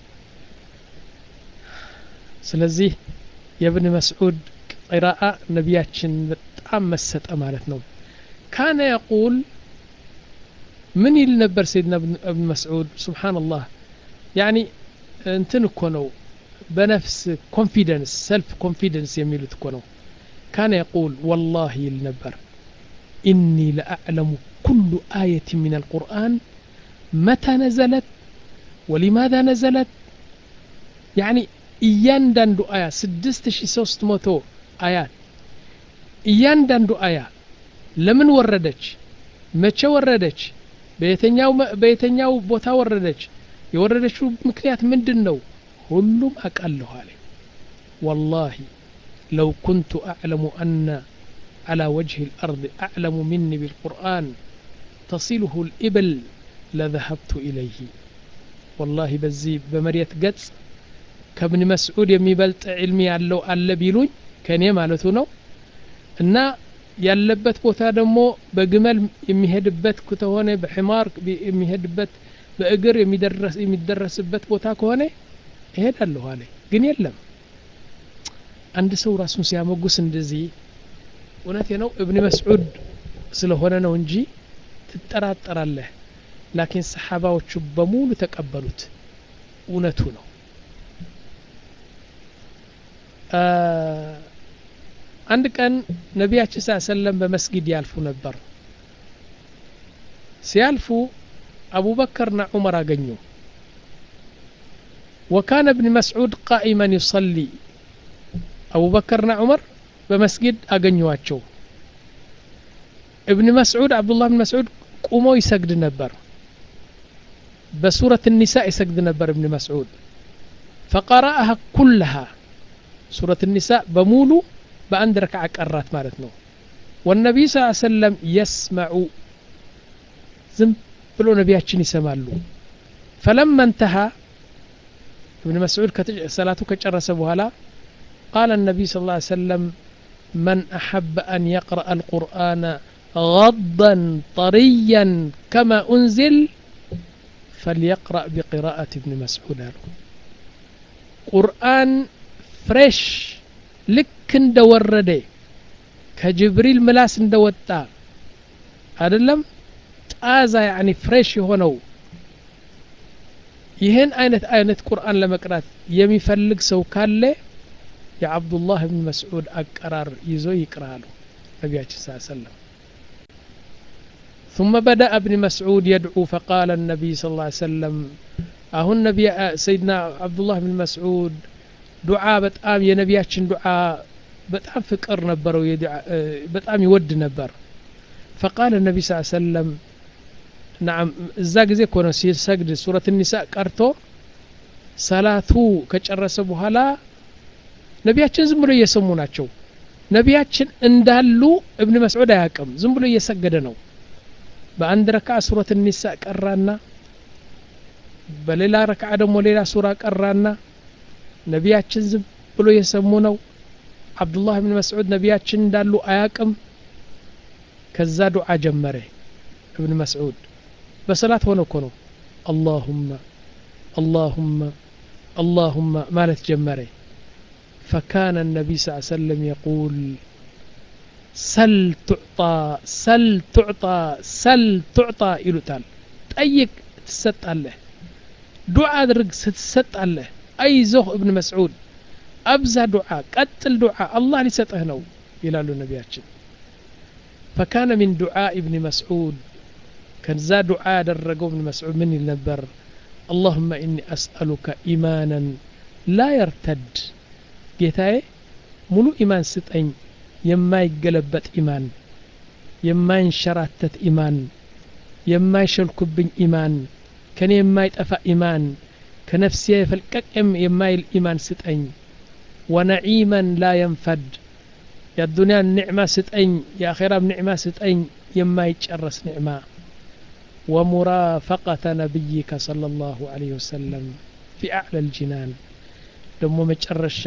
ስለዚህ የابن مسعود قراءة ነቢያችን በጣም መሰጠ ማለት ነው كان يقول من يلنبر سيدنا ابن مسعود سبحان الله يعني እንትን እኮ ነው በነፍስ ኮንፊደንስ ሰልፍ ኮንፊደንስ የሚሉት እኮ ነው كان يقول والله يلنبر إني لأعلم كل آية من القرآن متى نزلت ولماذا نزلت يعني እያንዳንዱ አያ ስድስት ሺህ ሶስት መቶ አያት እያንዳንዱ አያ ለምን ወረደች መቼ ወረደች በየትኛው በየትኛው ቦታ ወረደች የወረደችው ምክንያት ምንድነው ሁሉም አቃለሁ አለ والله لو كنت أعلم أن على وجه الأرض أعلم مني بالقرآن تصله الإبل لذهبت إليه والله بزي بمريت قدس كابن مسعود يميبلت علمي ያለው አለ ቢሉኝ ከኔ ማለቱ ነው እና ያለበት ቦታ ደግሞ በግመል የሚሄድበት ከተሆነ በሕማር የሚሄድበት በእግር የሚደረስ የሚደረስበት ቦታ ከሆነ እሄዳለሁ አለ ግን የለም አንድ ሰው ራሱን ሲያመጉስ እንደዚህ እውነቴ ነው ابن مسعود ስለሆነ ነው እንጂ ትጠራጠራለህ ላኪን ሰሃባዎቹ በሙሉ ተቀበሉት እውነቱ ነው አንድ ቀን ነቢያችን ሰለላሁ በመስጊድ ያልፉ ነበር ሲያልፉ አቡበከርና ዑመር አገኙ وكان ابن مسعود قائما يصلي أبو بكرنا عمر بمسجد أغنيواتشو ابن مسعود عبد الله بن مسعود قوموا يسجد نبر بسورة النساء يسجد نبر ابن مسعود فقرأها كلها سورة النساء بمولو بأند ركعة قرات مالتنا والنبي صلى الله عليه وسلم يسمع ዝም ብሎ ነቢያችን ይሰማሉ فلما انتهى ابن مسعود صلاته كጨረሰ በኋላ قال النبي صلى الله عليه وسلم من أحب أن يقرأ القرآن غضا طريا كما أنزل فليقرأ بقراءة ابن مسعود قرآن فريش ልክ እንደወረደ ከጅብሪል ምላስ እንደወጣ አይደለም ጣዛ يعني ፍሬሽ የሆነው ይሄን አይነት አይነት ቁርአን ለመቅራት የሚፈልግ ሰው ካለ የአብዱላህ ኢብኑ መስዑድ አቀራር ይዞ ይቅራሉ ነብያችን ሰለላሁ ዐለይሂ ወሰለም ثم بدأ ابن مسعود يدعو فقال النبي صلى الله عليه وسلم አሁን ነብይ ሰይድና አብዱላህ ኢብኑ መስዑድ ዱዓ በጣም የነቢያችን ዱዓ በጣም ፍቅር ነበረው በጣም ይወድ ነበር فقال النبي صلى الله عليه وسلم نعم እዛ ጊዜ ኮነ ሲሰግድ ሱረት النساء ቀርቶ ሰላቱ ከጨረሰ በኋላ ነቢያችን ዝም ብሎ እየሰሙ ናቸው ነቢያችን እንዳሉ ኢብኑ መስዑድ አያውቅም ዝም ብሎ እየሰገደ ነው በአንድ ረካዓ ሱረት النساء ቀራና በሌላ ረካዓ ደግሞ ሌላ ሱራ ቀራና ነቢያችን ዝም ብሎ የሰሙ ነው አብዱላህ ኢብኑ መስዑድ ነቢያችን እንዳሉ አያውቅም ከዛ ዱዓ ጀመረ ኢብኑ መስዑድ በሰላት ሆኖ እኮ ነው اللهم اللهم اللهم ማለት ጀመረ فكان النبي صلى الله عليه وسلم يقول سل تعطى سل تعطى سل تعطى ይሉታል ጠይቅ ትሰጣለህ ዱዓ አድርግ ስትሰጣለህ አይዞህ ኢብኑ መስዑድ አብዛ ዱዓ ቀጥል ዱዓ አላህ ሊሰጥህ ነው ይላሉ ነቢያችን فكان من دعاء ابن مسعود ከዛ ዱዓ ያደረገው ኢብኑ መስዑድ ምን ይል ነበር اللهم إني أسألك إيمانا لا يرتد ጌታዬ ሙሉ ኢማን ስጠኝ የማይገለበጥ ኢማን የማይንሸራተት ኢማን የማይሸልኩብኝ ኢማን ከኔ የማይጠፋ ኢማን ከነፍሴ ፈልቀቅም የማይል ኢማን ስጠኝ ونعيما لا ينفد የዱንያ ኒዕማ ስጠኝ የአኺራ ኒዕማ ስጠኝ የማይጨረስ ኒዕማ ومرافقة نبيك صلى الله عليه وسلم في أعلى الجنان دمو መጨረሻ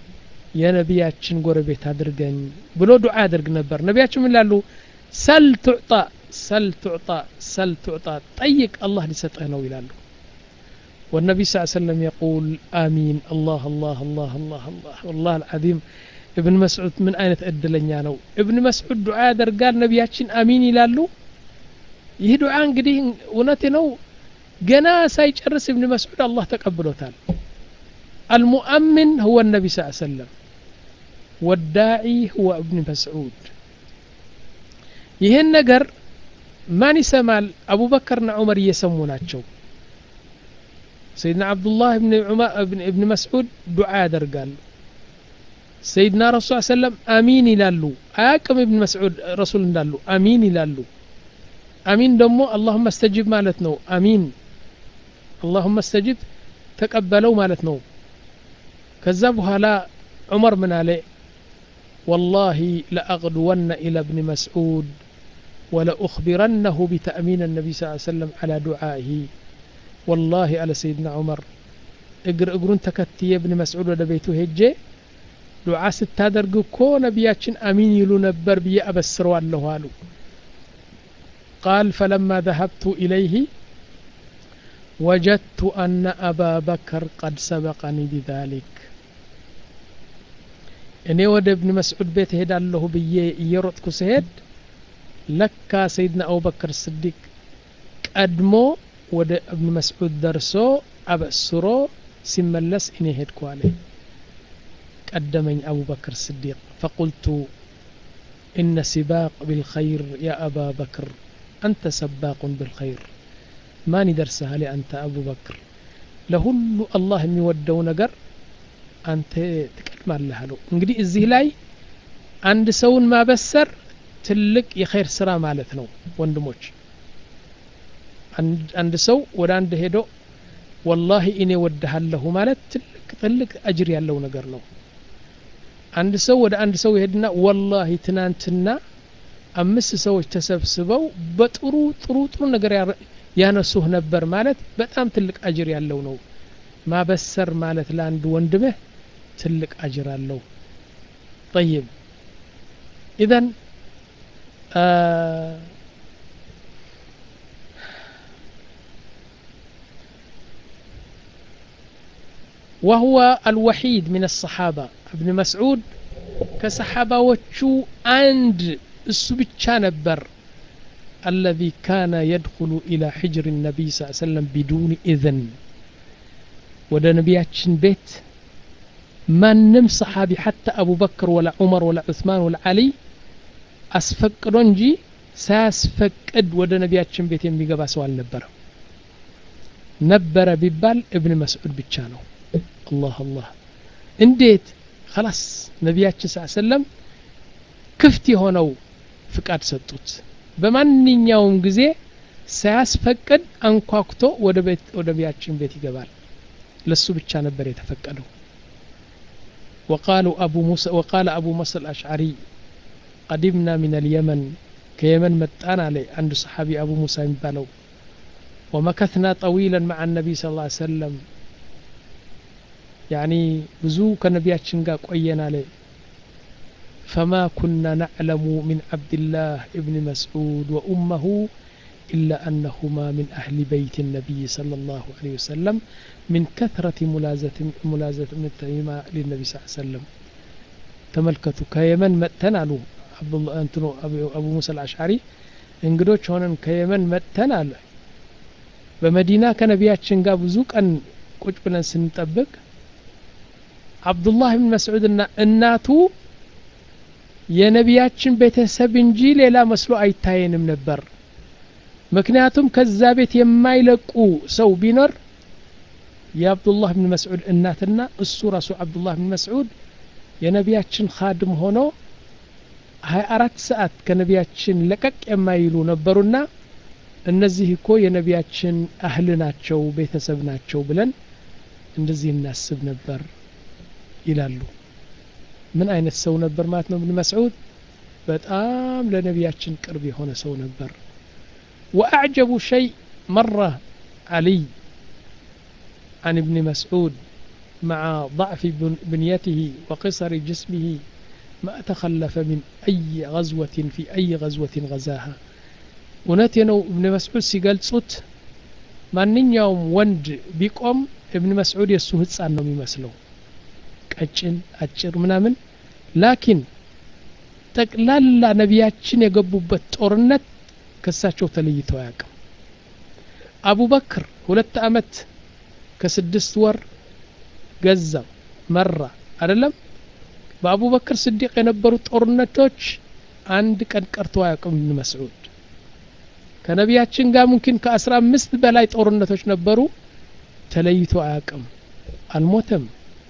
የነቢያችን ጎረቤት አድርገኝ ብሎ ዱዓ ያደርግ ነበር ነቢያችን ምን ይላሉ ሰል ቱዕጣ ሰል ቱዕጣ ሰል ቱዕጣ ጠይቅ አላህ ሊሰጥህ ነው ይላሉ والنبي صلى الله عليه وسلم يقول آمين الله الله الله الله الله والله العظيم ابن مسعود من أين تأدلني أنا ابن مسعود دعاء درقال نبياتشين آمين يلالو ይህ ዱዓ እንግዲህ እውነቴ ነው ገና ሳይጨርስ ኢብኑ መስዑድ አላህ ተቀብሎታል المؤمن هو النبي صلى الله عليه وسلم والداعي هو ابن مسعود ይሄን ነገር ማን ይሰማል አቡበከርና ዑመር እየሰሙ ናቸው سيدنا عبد الله بن عمر ابن مسعود دعاء ያደርጋሉ سيدنا رسول الله صلى الله عليه وسلم آمين ይላሉ አያቅም ابن مسعود رسول እንዳሉ آمين ይላሉ آمين دمو اللهم استجب مالتنا آمين اللهم استجب تقبلوا مالتنا كذبها لا عمر من عليه والله لأغدون إلى ابن مسعود ولأخبرنه بتأمين النبي صلى الله عليه وسلم على دعائه والله على سيدنا عمر اقر اقرون تكتي ابن مسعود ودا بيته هجي دعاء ستادرق كو نبياتشن آمين يلو نبر بي أبسروا الله هالو قال فلما ذهبت إليه وجدت أن أبا بكر قد سبقني بذلك إني ود ابن مسعود بيت هيدا له بي يرتك سهد لك سيدنا أبو بكر الصديق قدمو ود ابن مسعود درسو أبسرو سملس إني هيدكو عليه قدمني أبو بكر الصديق فقلت إن سباق بالخير يا أبا بكر أنت سباق بالخير ما ندرسها لي أنت أبو بكر لهل الله يودو نجر أنت تكلم الله له እንግዲህ እዚህ ላይ አንድ ሰውን ማበሰር ትልቅ የኸይር ስራ ማለት ነው ወንድሞች አንድ ሰው ወደ አንድ ሄዶ والله እኔ ወድሃለሁ ማለት ትልቅ ትልቅ አጅር ያለው ነገር ነው አንድ ሰው ወደ አንድ ሰው ይሄድና والله ትናንትና አምስት ሰዎች ተሰብስበው በጥሩ ጥሩ ጥሩ ነገር ያነሱህ ነበር ማለት በጣም ትልቅ አጅር ያለው ነው ማበሰር ማለት ለአንድ ወንድምህ ትልቅ አጅር አለው طيب اذا آه وهو الوحيد من الصحابة ابن مسعود كصحابة وشو عند السبتشا نبر الذي كان يدخل إلى حجر النبي صلى الله عليه وسلم بدون إذن وده نبياتشن بيت ما نم صحابي حتى أبو بكر ولا عمر ولا عثمان ولا علي أسفقدون جي ساسفقد وده نبياتشن بيت يميقبا سوال نبر نبر ببال ابن مسعود بتشانو الله الله انديت خلاص نبياتشن صلى الله عليه وسلم كفتي هونو فقاد سطوت በማንኛውም ጊዜ ሳያስፈቅድ አንኳኩቶ ወደ ቤት ወደ ቢያችን ቤት ይገባል ለሱ ብቻ ነበር የተፈቀደው وقالوا ابو موسى وقال ابو موسى الاشعري قدمنا من اليمن كيمن متانا عليه عند صحابي ابو موسى يبالو ومكثنا طويلا مع النبي صلى الله عليه وسلم يعني بزو كنبياتችን ጋር ቆየና عليه فما كنا نعلم من عبد الله ابن مسعود وأمه إلا أنهما من أهل بيت النبي صلى الله عليه وسلم من كثرة ملازة ملازة متهما للنبي صلى الله عليه وسلم تملكتوا كيمن متنالو عبد الله أنتنو أبو موسى الأشعري انقدوش هونن كيمن متنال بمدينة كان بياتشن قابو زوك أن كوش بلن سنطبق عبد الله بن مسعود الناتو የነቢያችን ቤተሰብ እንጂ ሌላ መስሎ አይታየንም ነበር ምክንያቱም ከዛ ቤት የማይለቁ ሰው ቢኖር የአብዱላህ ኢብኑ መስዑድ እናትና እሱ ራሱ አብዱላህ ኢብኑ መስዑድ የነቢያችን ኻድም ሆኖ ሃያ አራት ሰዓት ከነቢያችን ለቀቅ የማይሉ ነበሩና እነዚህ እኮ የነቢያችን አህል ናቸው ቤተሰብ ናቸው ብለን እንደዚህ እናስብ ነበር ይላሉ من أين السو نبر ماتنا ابن مسعود بتأم لنبياتشن قرب هنا سو نبر وأعجب شيء مرة علي عن ابن مسعود مع ضعف بنيته وقصر جسمه ما تخلف من أي غزوة في أي غزوة غزاها ونتينو ابن مسعود سيقال صوت ما نين يوم وند بيقوم ابن مسعود يسوه تصانو يمسلو ቀጭን አጭር ምናምን ላኪን ተቅላላ ነቢያችን የገቡበት ጦርነት ከሳቸው ተለይተው ያቀም አቡበክር ሁለት አመት ከስድስት ወር ገዛው መራ አይደለም በአቡበክር ስዲቅ የነበሩ ጦርነቶች አንድ ቀን ቀርተው ያቀም ኢብኑ መስዑድ ከነቢያችን ጋር ሙምኪን ከ15 በላይ ጦርነቶች ነበሩ ተለይተው ያቀም አልሞተም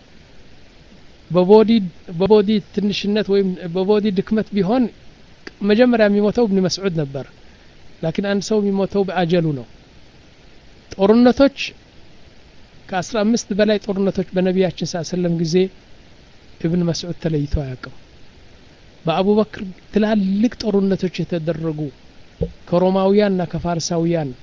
በቦዲ በቦዲ ትንሽነት ወይም በቦዲ ድክመት ቢሆን መጀመሪያ የሚሞተው ኢብኑ መስዑድ ነበር ላኪን አንድ ሰው የሚሞተው በአጀሉ ነው ጦርነቶች ከ15 በላይ ጦርነቶች በነቢያችን ሰለላሁ ጊዜ ኢብኑ መስዑድ ተለይቶ አያውቅም በአቡበክር ትላልቅ ጦርነቶች የተደረጉ ከሮማውያንና ከፋርሳውያን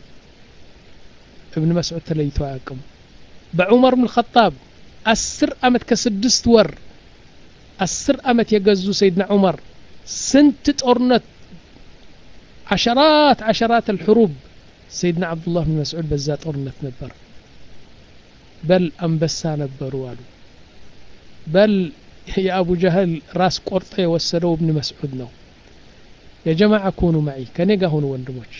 ኢብኑ መስዑድ ተለይቶ አያውቅም በዑመር ኢብኑ الخطاب አስር አመት ከስድስት ወር አስር አመት የገዙ ሰይድና ዑመር ስንት ጦርነት عشرات عشرات الحروب سيدنا عبد الله بن مسعود بዛ ጦርነት ነበር بل አንበሳ ነበሩ አሉ بل የአቡ ጀህል ራስ ቆርጦ የወሰደው ابن مسعود ነው يا جماعه كونوا معي ከኔ ጋር ሆኑ ወንድሞች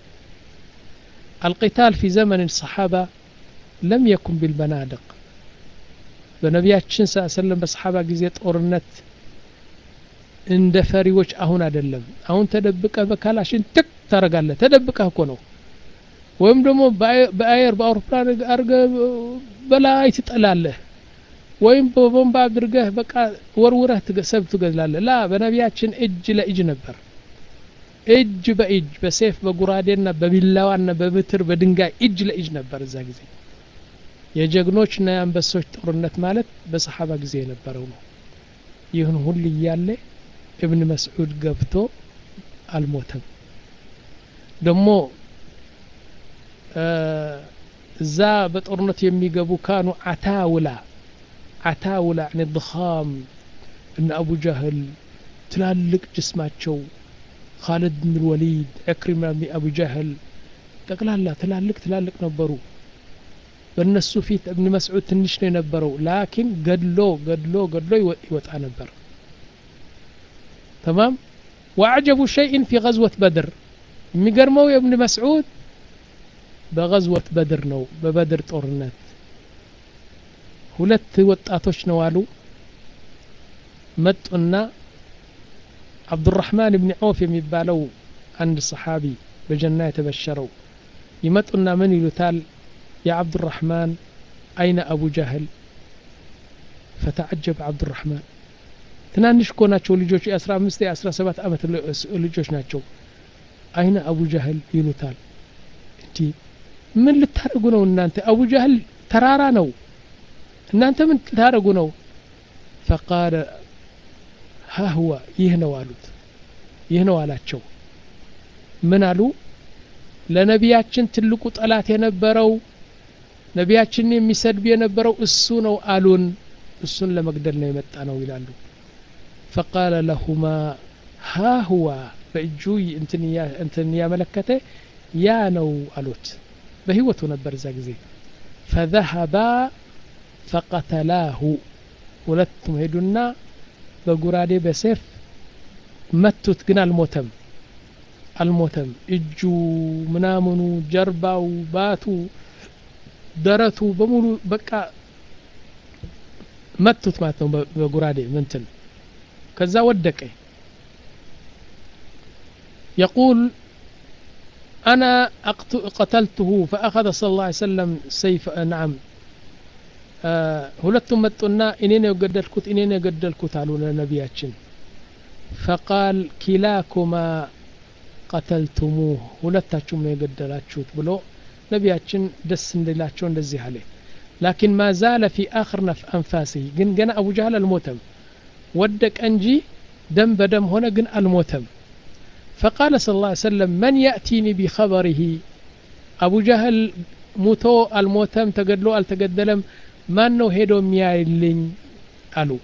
القتال في زمن الصحابه لم يكن بالبنادق በነቢያችን ሰለላሁ በሰሃባ ጊዜ ጦርነት እንደ ፈሪዎች አሁን አይደለም አሁን ተደብቀ በካላሽን ትክ ታረጋለ ተደብቀ እኮ ነው ወይም ደግሞ በአየር በአውሮፕላን አርገ በላይ ትጠላለህ ወይም በቦምባ አድርገህ በቃ ወርውረህ ትገሰብ ትገዝላለህ ላ በነቢያችን እጅ ለእጅ ነበር እጅ በእጅ በሰይፍ በጉራዴና በቢላዋና በብትር በድንጋይ እጅ ለእጅ ነበር እዛ ጊዜ የጀግኖችና የአንበሶች ጦርነት ማለት በሰሃባ ጊዜ የነበረው ነው ይሁን ሁሉ ይያለ ኢብኑ መስዑድ ገብቶ الموتم دمو እዛ በጦርነት የሚገቡ ካኑ አታውላ አታውላ يعني الضخام ان ابو جهل ትላልቅ ጅስማቸው خالد بن الوليد عكرمة بن ابو جهل ጠቅላላ ትላልቅ ትላልቅ ነበሩ በእነሱ ፊት ابن مسعود ትንሽ ነው የነበረው ላኪን ገድሎ ገድሎ ገድሎ ይወጣ ነበር تمام واعجب شيء في غزوة بدر የሚገርመው ابن مسعود በغزوة بدر ነው በበድር ጦርነት ሁለት ወጣቶች ነው አሉ መጡና عبد الرحمن بن عوف የሚባለው አንድ صحابي በጀና የተበሸረው ይመጡና ምን ይሉታል يا عبد الرحمن أين أبو جهل فتعجب عبد الرحمن ትናንሽ ኮናቸው ልጆች አስራ አምስት አስራ ሰባት አመት ልጆች ናቸው አይነ አቡ ጀህል ይሉታል እንዴ ምን ልታረጉ ነው እናንተ አቡ ጀህል ተራራ ነው እናንተ ምን ልታረጉ ነው فقال ها هو ይህ ነው አሉት ይህ ነው አላቸው ምን አሉ ለነቢያችን ትልቁ ጠላት የነበረው ነቢያችን የሚሰድብ የነበረው እሱ ነው አሉን እሱን ለመግደል ነው የመጣ ነው ይላሉ فقال لهما ها هو በእጁ እንትን ያ እንትን ያመለከተ ያ ነው አሉት በህይወቱ ነበር እዛ ጊዜ فذهبا فقتلاه ሁለቱም ሄዱና በጉራዴ በሰፍ መቱት ግን አልሞተም አልሞተም እጁ ምናምኑ ጀርባው ባቱ ደረቱ በሙሉ በቃ መቱት ማለት ነው በጉራዴ ምንትን ከዛ ወደቀ يقول أنا قتلته فأخذ صلى الله عليه وسلم سيف نعم ሁለቱም መጡና እኔ ነው የገደልኩት እኔ ነው የገደልኩት አሉ ለነቢያችን فقال كلاكما قتلتموه ሁለታችሁም ነው የገደላችሁት ብሎ ነቢያችን ደስ እንዲላቸው እንደዚህ አለ لكن ما زال في آخر أنفاسه ግን ገና አቡ ጀህል አልሞተም ወደቀ እንጂ ደም በደም ሆነ ግን አልሞተም فقال صلى الله عليه وسلم من يأتيني بخبره أبو جهل موتو الموتم تقدلو التقدلم ما أنه هيدو ميايلين قالوا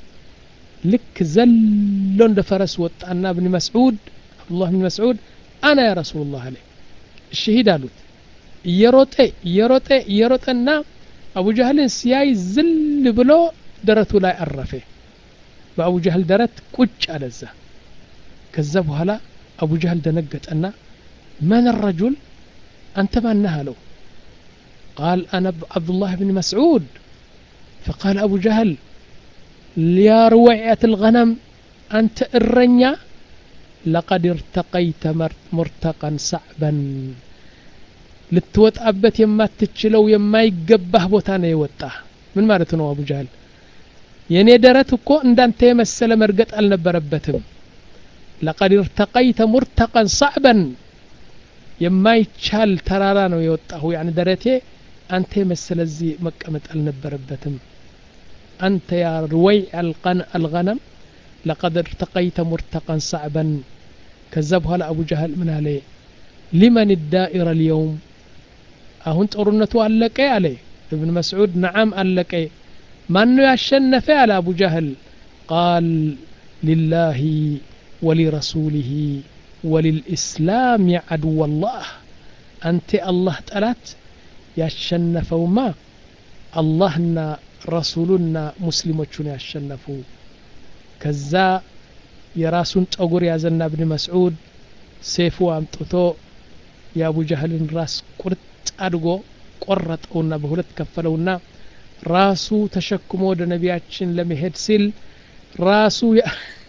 لك زلون دفرس وطعنا ابن مسعود عبد الله بن مسعود أنا يا رسول الله عليه الشهيد قالوا يروتي يروتي يروتنا أبو جهل سياي زل بلو درتو لا يعرفه بأبو جهل درت كوش على الزه كذبوا هلا أبو جهل دنقت أنا من الرجل أنت ما نهله قال أنا عبد الله بن مسعود فقال أبو جهل يا روعية الغنم أنت الرنيا لقد ارتقيت مرتقا صعبا للتوت أبت يما تتشلو يما يقبه بوتانا يوطاه من مالتنا أبو جهل يعني درتكو أن أنت يمسل مرقت النبربتم لقد ارتقيت مرتقا صعبا يما يتشال ترارانو يوطاه يعني درتي أنت يمسل الزي مكمت النبربتم أنت يا رويع الغنم لقد ارتقيت مرتقا صعبا كذبها لأبو جهل من عليه لمن الدائرة اليوم أهون تقرنتو ألك عليه ابن مسعود نعم ألك من يشنف على أبو جهل قال لله ولرسوله وللإسلام يا عدو الله أنت الله تألت يشنفوا ما اللهنا رسولنا مسلمون يشنفوا كذا يراسون تأقر يا زنا ابن مسعود سيفو أمتوتو يا أبو جهل راس قرط أدقو قرط أونا بهلت كفلونا راسو تشكمو دا نبياتشن لم يهد سل راسو يا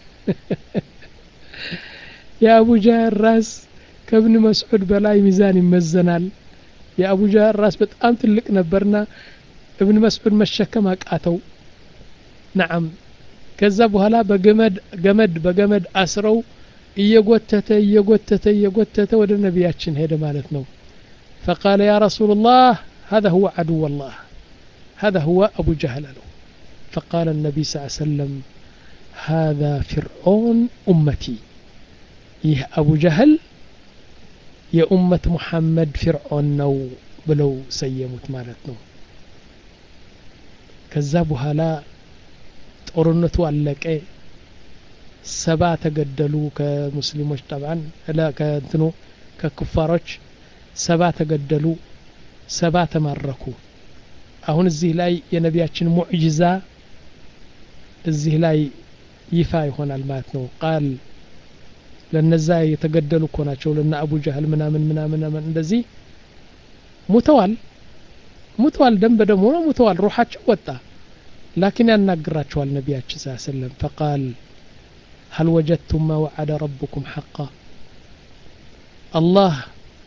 يا أبو جهل راس كابن مسعود بلاي ميزان مزنال يا أبو جهل راس بتقام تلك نبرنا ابن مسعود مشكم أكاتو نعم كذا بهلا بجمد جمد بجمد أسرو يجوتته يجوتته يجوتته ود النبياتشن هذا مالتنا فقال يا رسول الله هذا هو عدو الله هذا هو أبو جهل له فقال النبي صلى الله عليه وسلم هذا فرعون أمتي ይህ አቡ ጀህል የኡመት ሙሐመድ ፊርዖን ነው ብለው ሰየሙት ማለት ነው። ከዛ በኋላ ጦርነቱ አለቀ። ሰባ ተገደሉ ከሙስሊሞች طبعا لا ከእንትኑ ከኩፋሮች ሰባ ተገደሉ፣ ሰባ ተማረኩ። አሁን እዚህ ላይ የነቢያችን ሙዕጂዛ እዚህ ላይ ይፋ ይሆናል ማለት ነው። ቃል ለነዛ የተገደሉ እኮ ናቸው ለና አቡ ጀህል ምናምን ምናምን እንደዚህ ሙተዋል ሙተዋል ደም በደም ሆኖ ሙተዋል፣ ሩሃቸው ወጣ። ላኪን ያናግራቸዋል ነቢያችን ሰለላሁ ዐለይሂ ወሰለም فقال هل وجدتم ما وعد ربكم حقا الله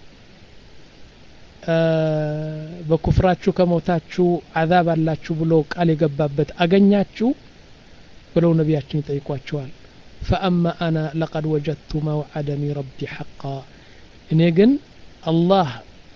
በኩፍራችሁ ከሞታችሁ عذاب አላችሁ ብሎ ቃል የገባበት አገኛችሁ ብለው ነቢያችን ይጠይቋቸዋል። فأما أنا لقد وجدت ما وعدني ربي حقا እኔ ግን አላህ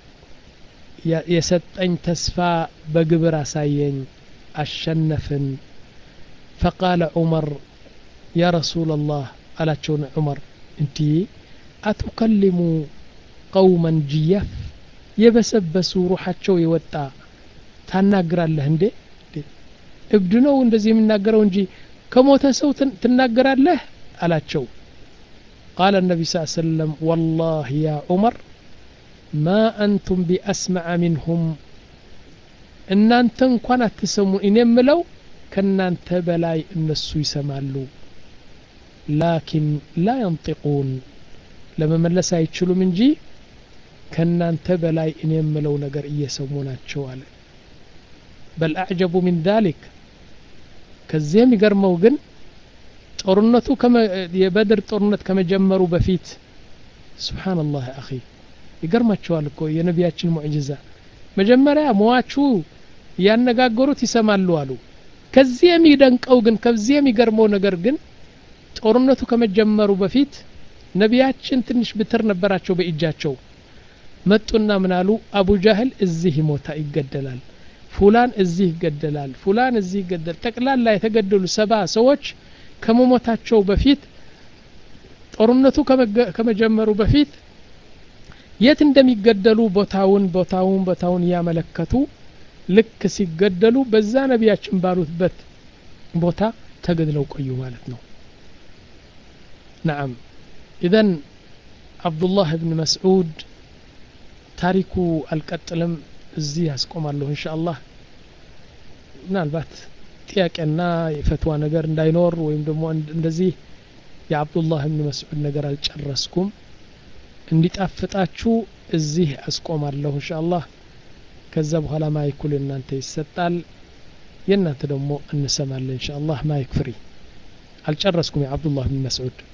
የሰጠኝ ተስፋ በግብር አሳየኝ አሸነፍን። فقال عمر يا رسول الله አላቸውን ዑመር እንዴ አትከልሙ قوما جيف የበሰበሱ ሩሃቸው የወጣ ታናግራለህ እንዴ? እብድ ነው እንደዚህ የሚናገረው እንጂ ከሞተ ሰው ትናገራለህ አላቸው። قال النبي صلى الله عليه وسلم والله يا عمر ما أنتم بأسمع منهم እናንተ እንኳን አትሰሙ እኔ የምለው ከናንተ በላይ እነሱ ይሰማሉ። لكن لا ينطقون ለመመለስ አይችሉም እንጂ ከናንተ በላይ እኔ የምለው ነገር እየሰሙ ናቸው አለ። بل أعجب من ذلك ከዚህም ይገርመው ግን ጦርነቱ የበድር ጦርነት ከመጀመሩ በፊት ሱብሃንአላህ አኺ ይገርማቸዋል እኮ የነቢያችን ሙዕጂዛ። መጀመሪያ ሟቹ ያነጋገሩት ይሰማሉ አሉ። ከዚህ የሚደንቀው ግን ከዚህ የሚገርመው ነገር ግን ጦርነቱ ከመጀመሩ በፊት ነቢያችን ትንሽ ብትር ነበራቸው በእጃቸው። መጡና ምናሉ አቡ ጀህል እዚህ ይሞታ ይገደላል፣ ፉላን እዚህ ይገደላል፣ ፉላን እዚህ ይገደል። ጠቅላላ የተገደሉ ሰባ ሰዎች ከመሞታቸው በፊት ጦርነቱ ከመጀመሩ በፊት የት እንደሚገደሉ ቦታውን ቦታውን ቦታውን ያመለከቱ ልክ ሲገደሉ በዛ ነቢያችን ባሉበት ቦታ ተገድለው ቆዩ ማለት ነው። نعم إذن عبد الله بن مسعود ታሪኩ አልቀጥልም እዚህ ያስቆማለሁ ኢንሻአላህ። ምናልባት ጥያቄና የፈትዋ ነገር እንዳይኖር ወይም ደግሞ እንደዚህ የአብዱላህ ብን መስዑድ ነገር አልጨረስኩም እንዲጣፍጣችሁ እዚህ አስቆማለሁ ኢንሻአላህ። ከዛ በኋላ ማይኩ ለእናንተ ይሰጣል፣ የእናንተ ደግሞ እንሰማለን ኢንሻአላህ። ማይክ ፍሪ። አልጨረስኩም የአብዱላህ ብን መስዑድ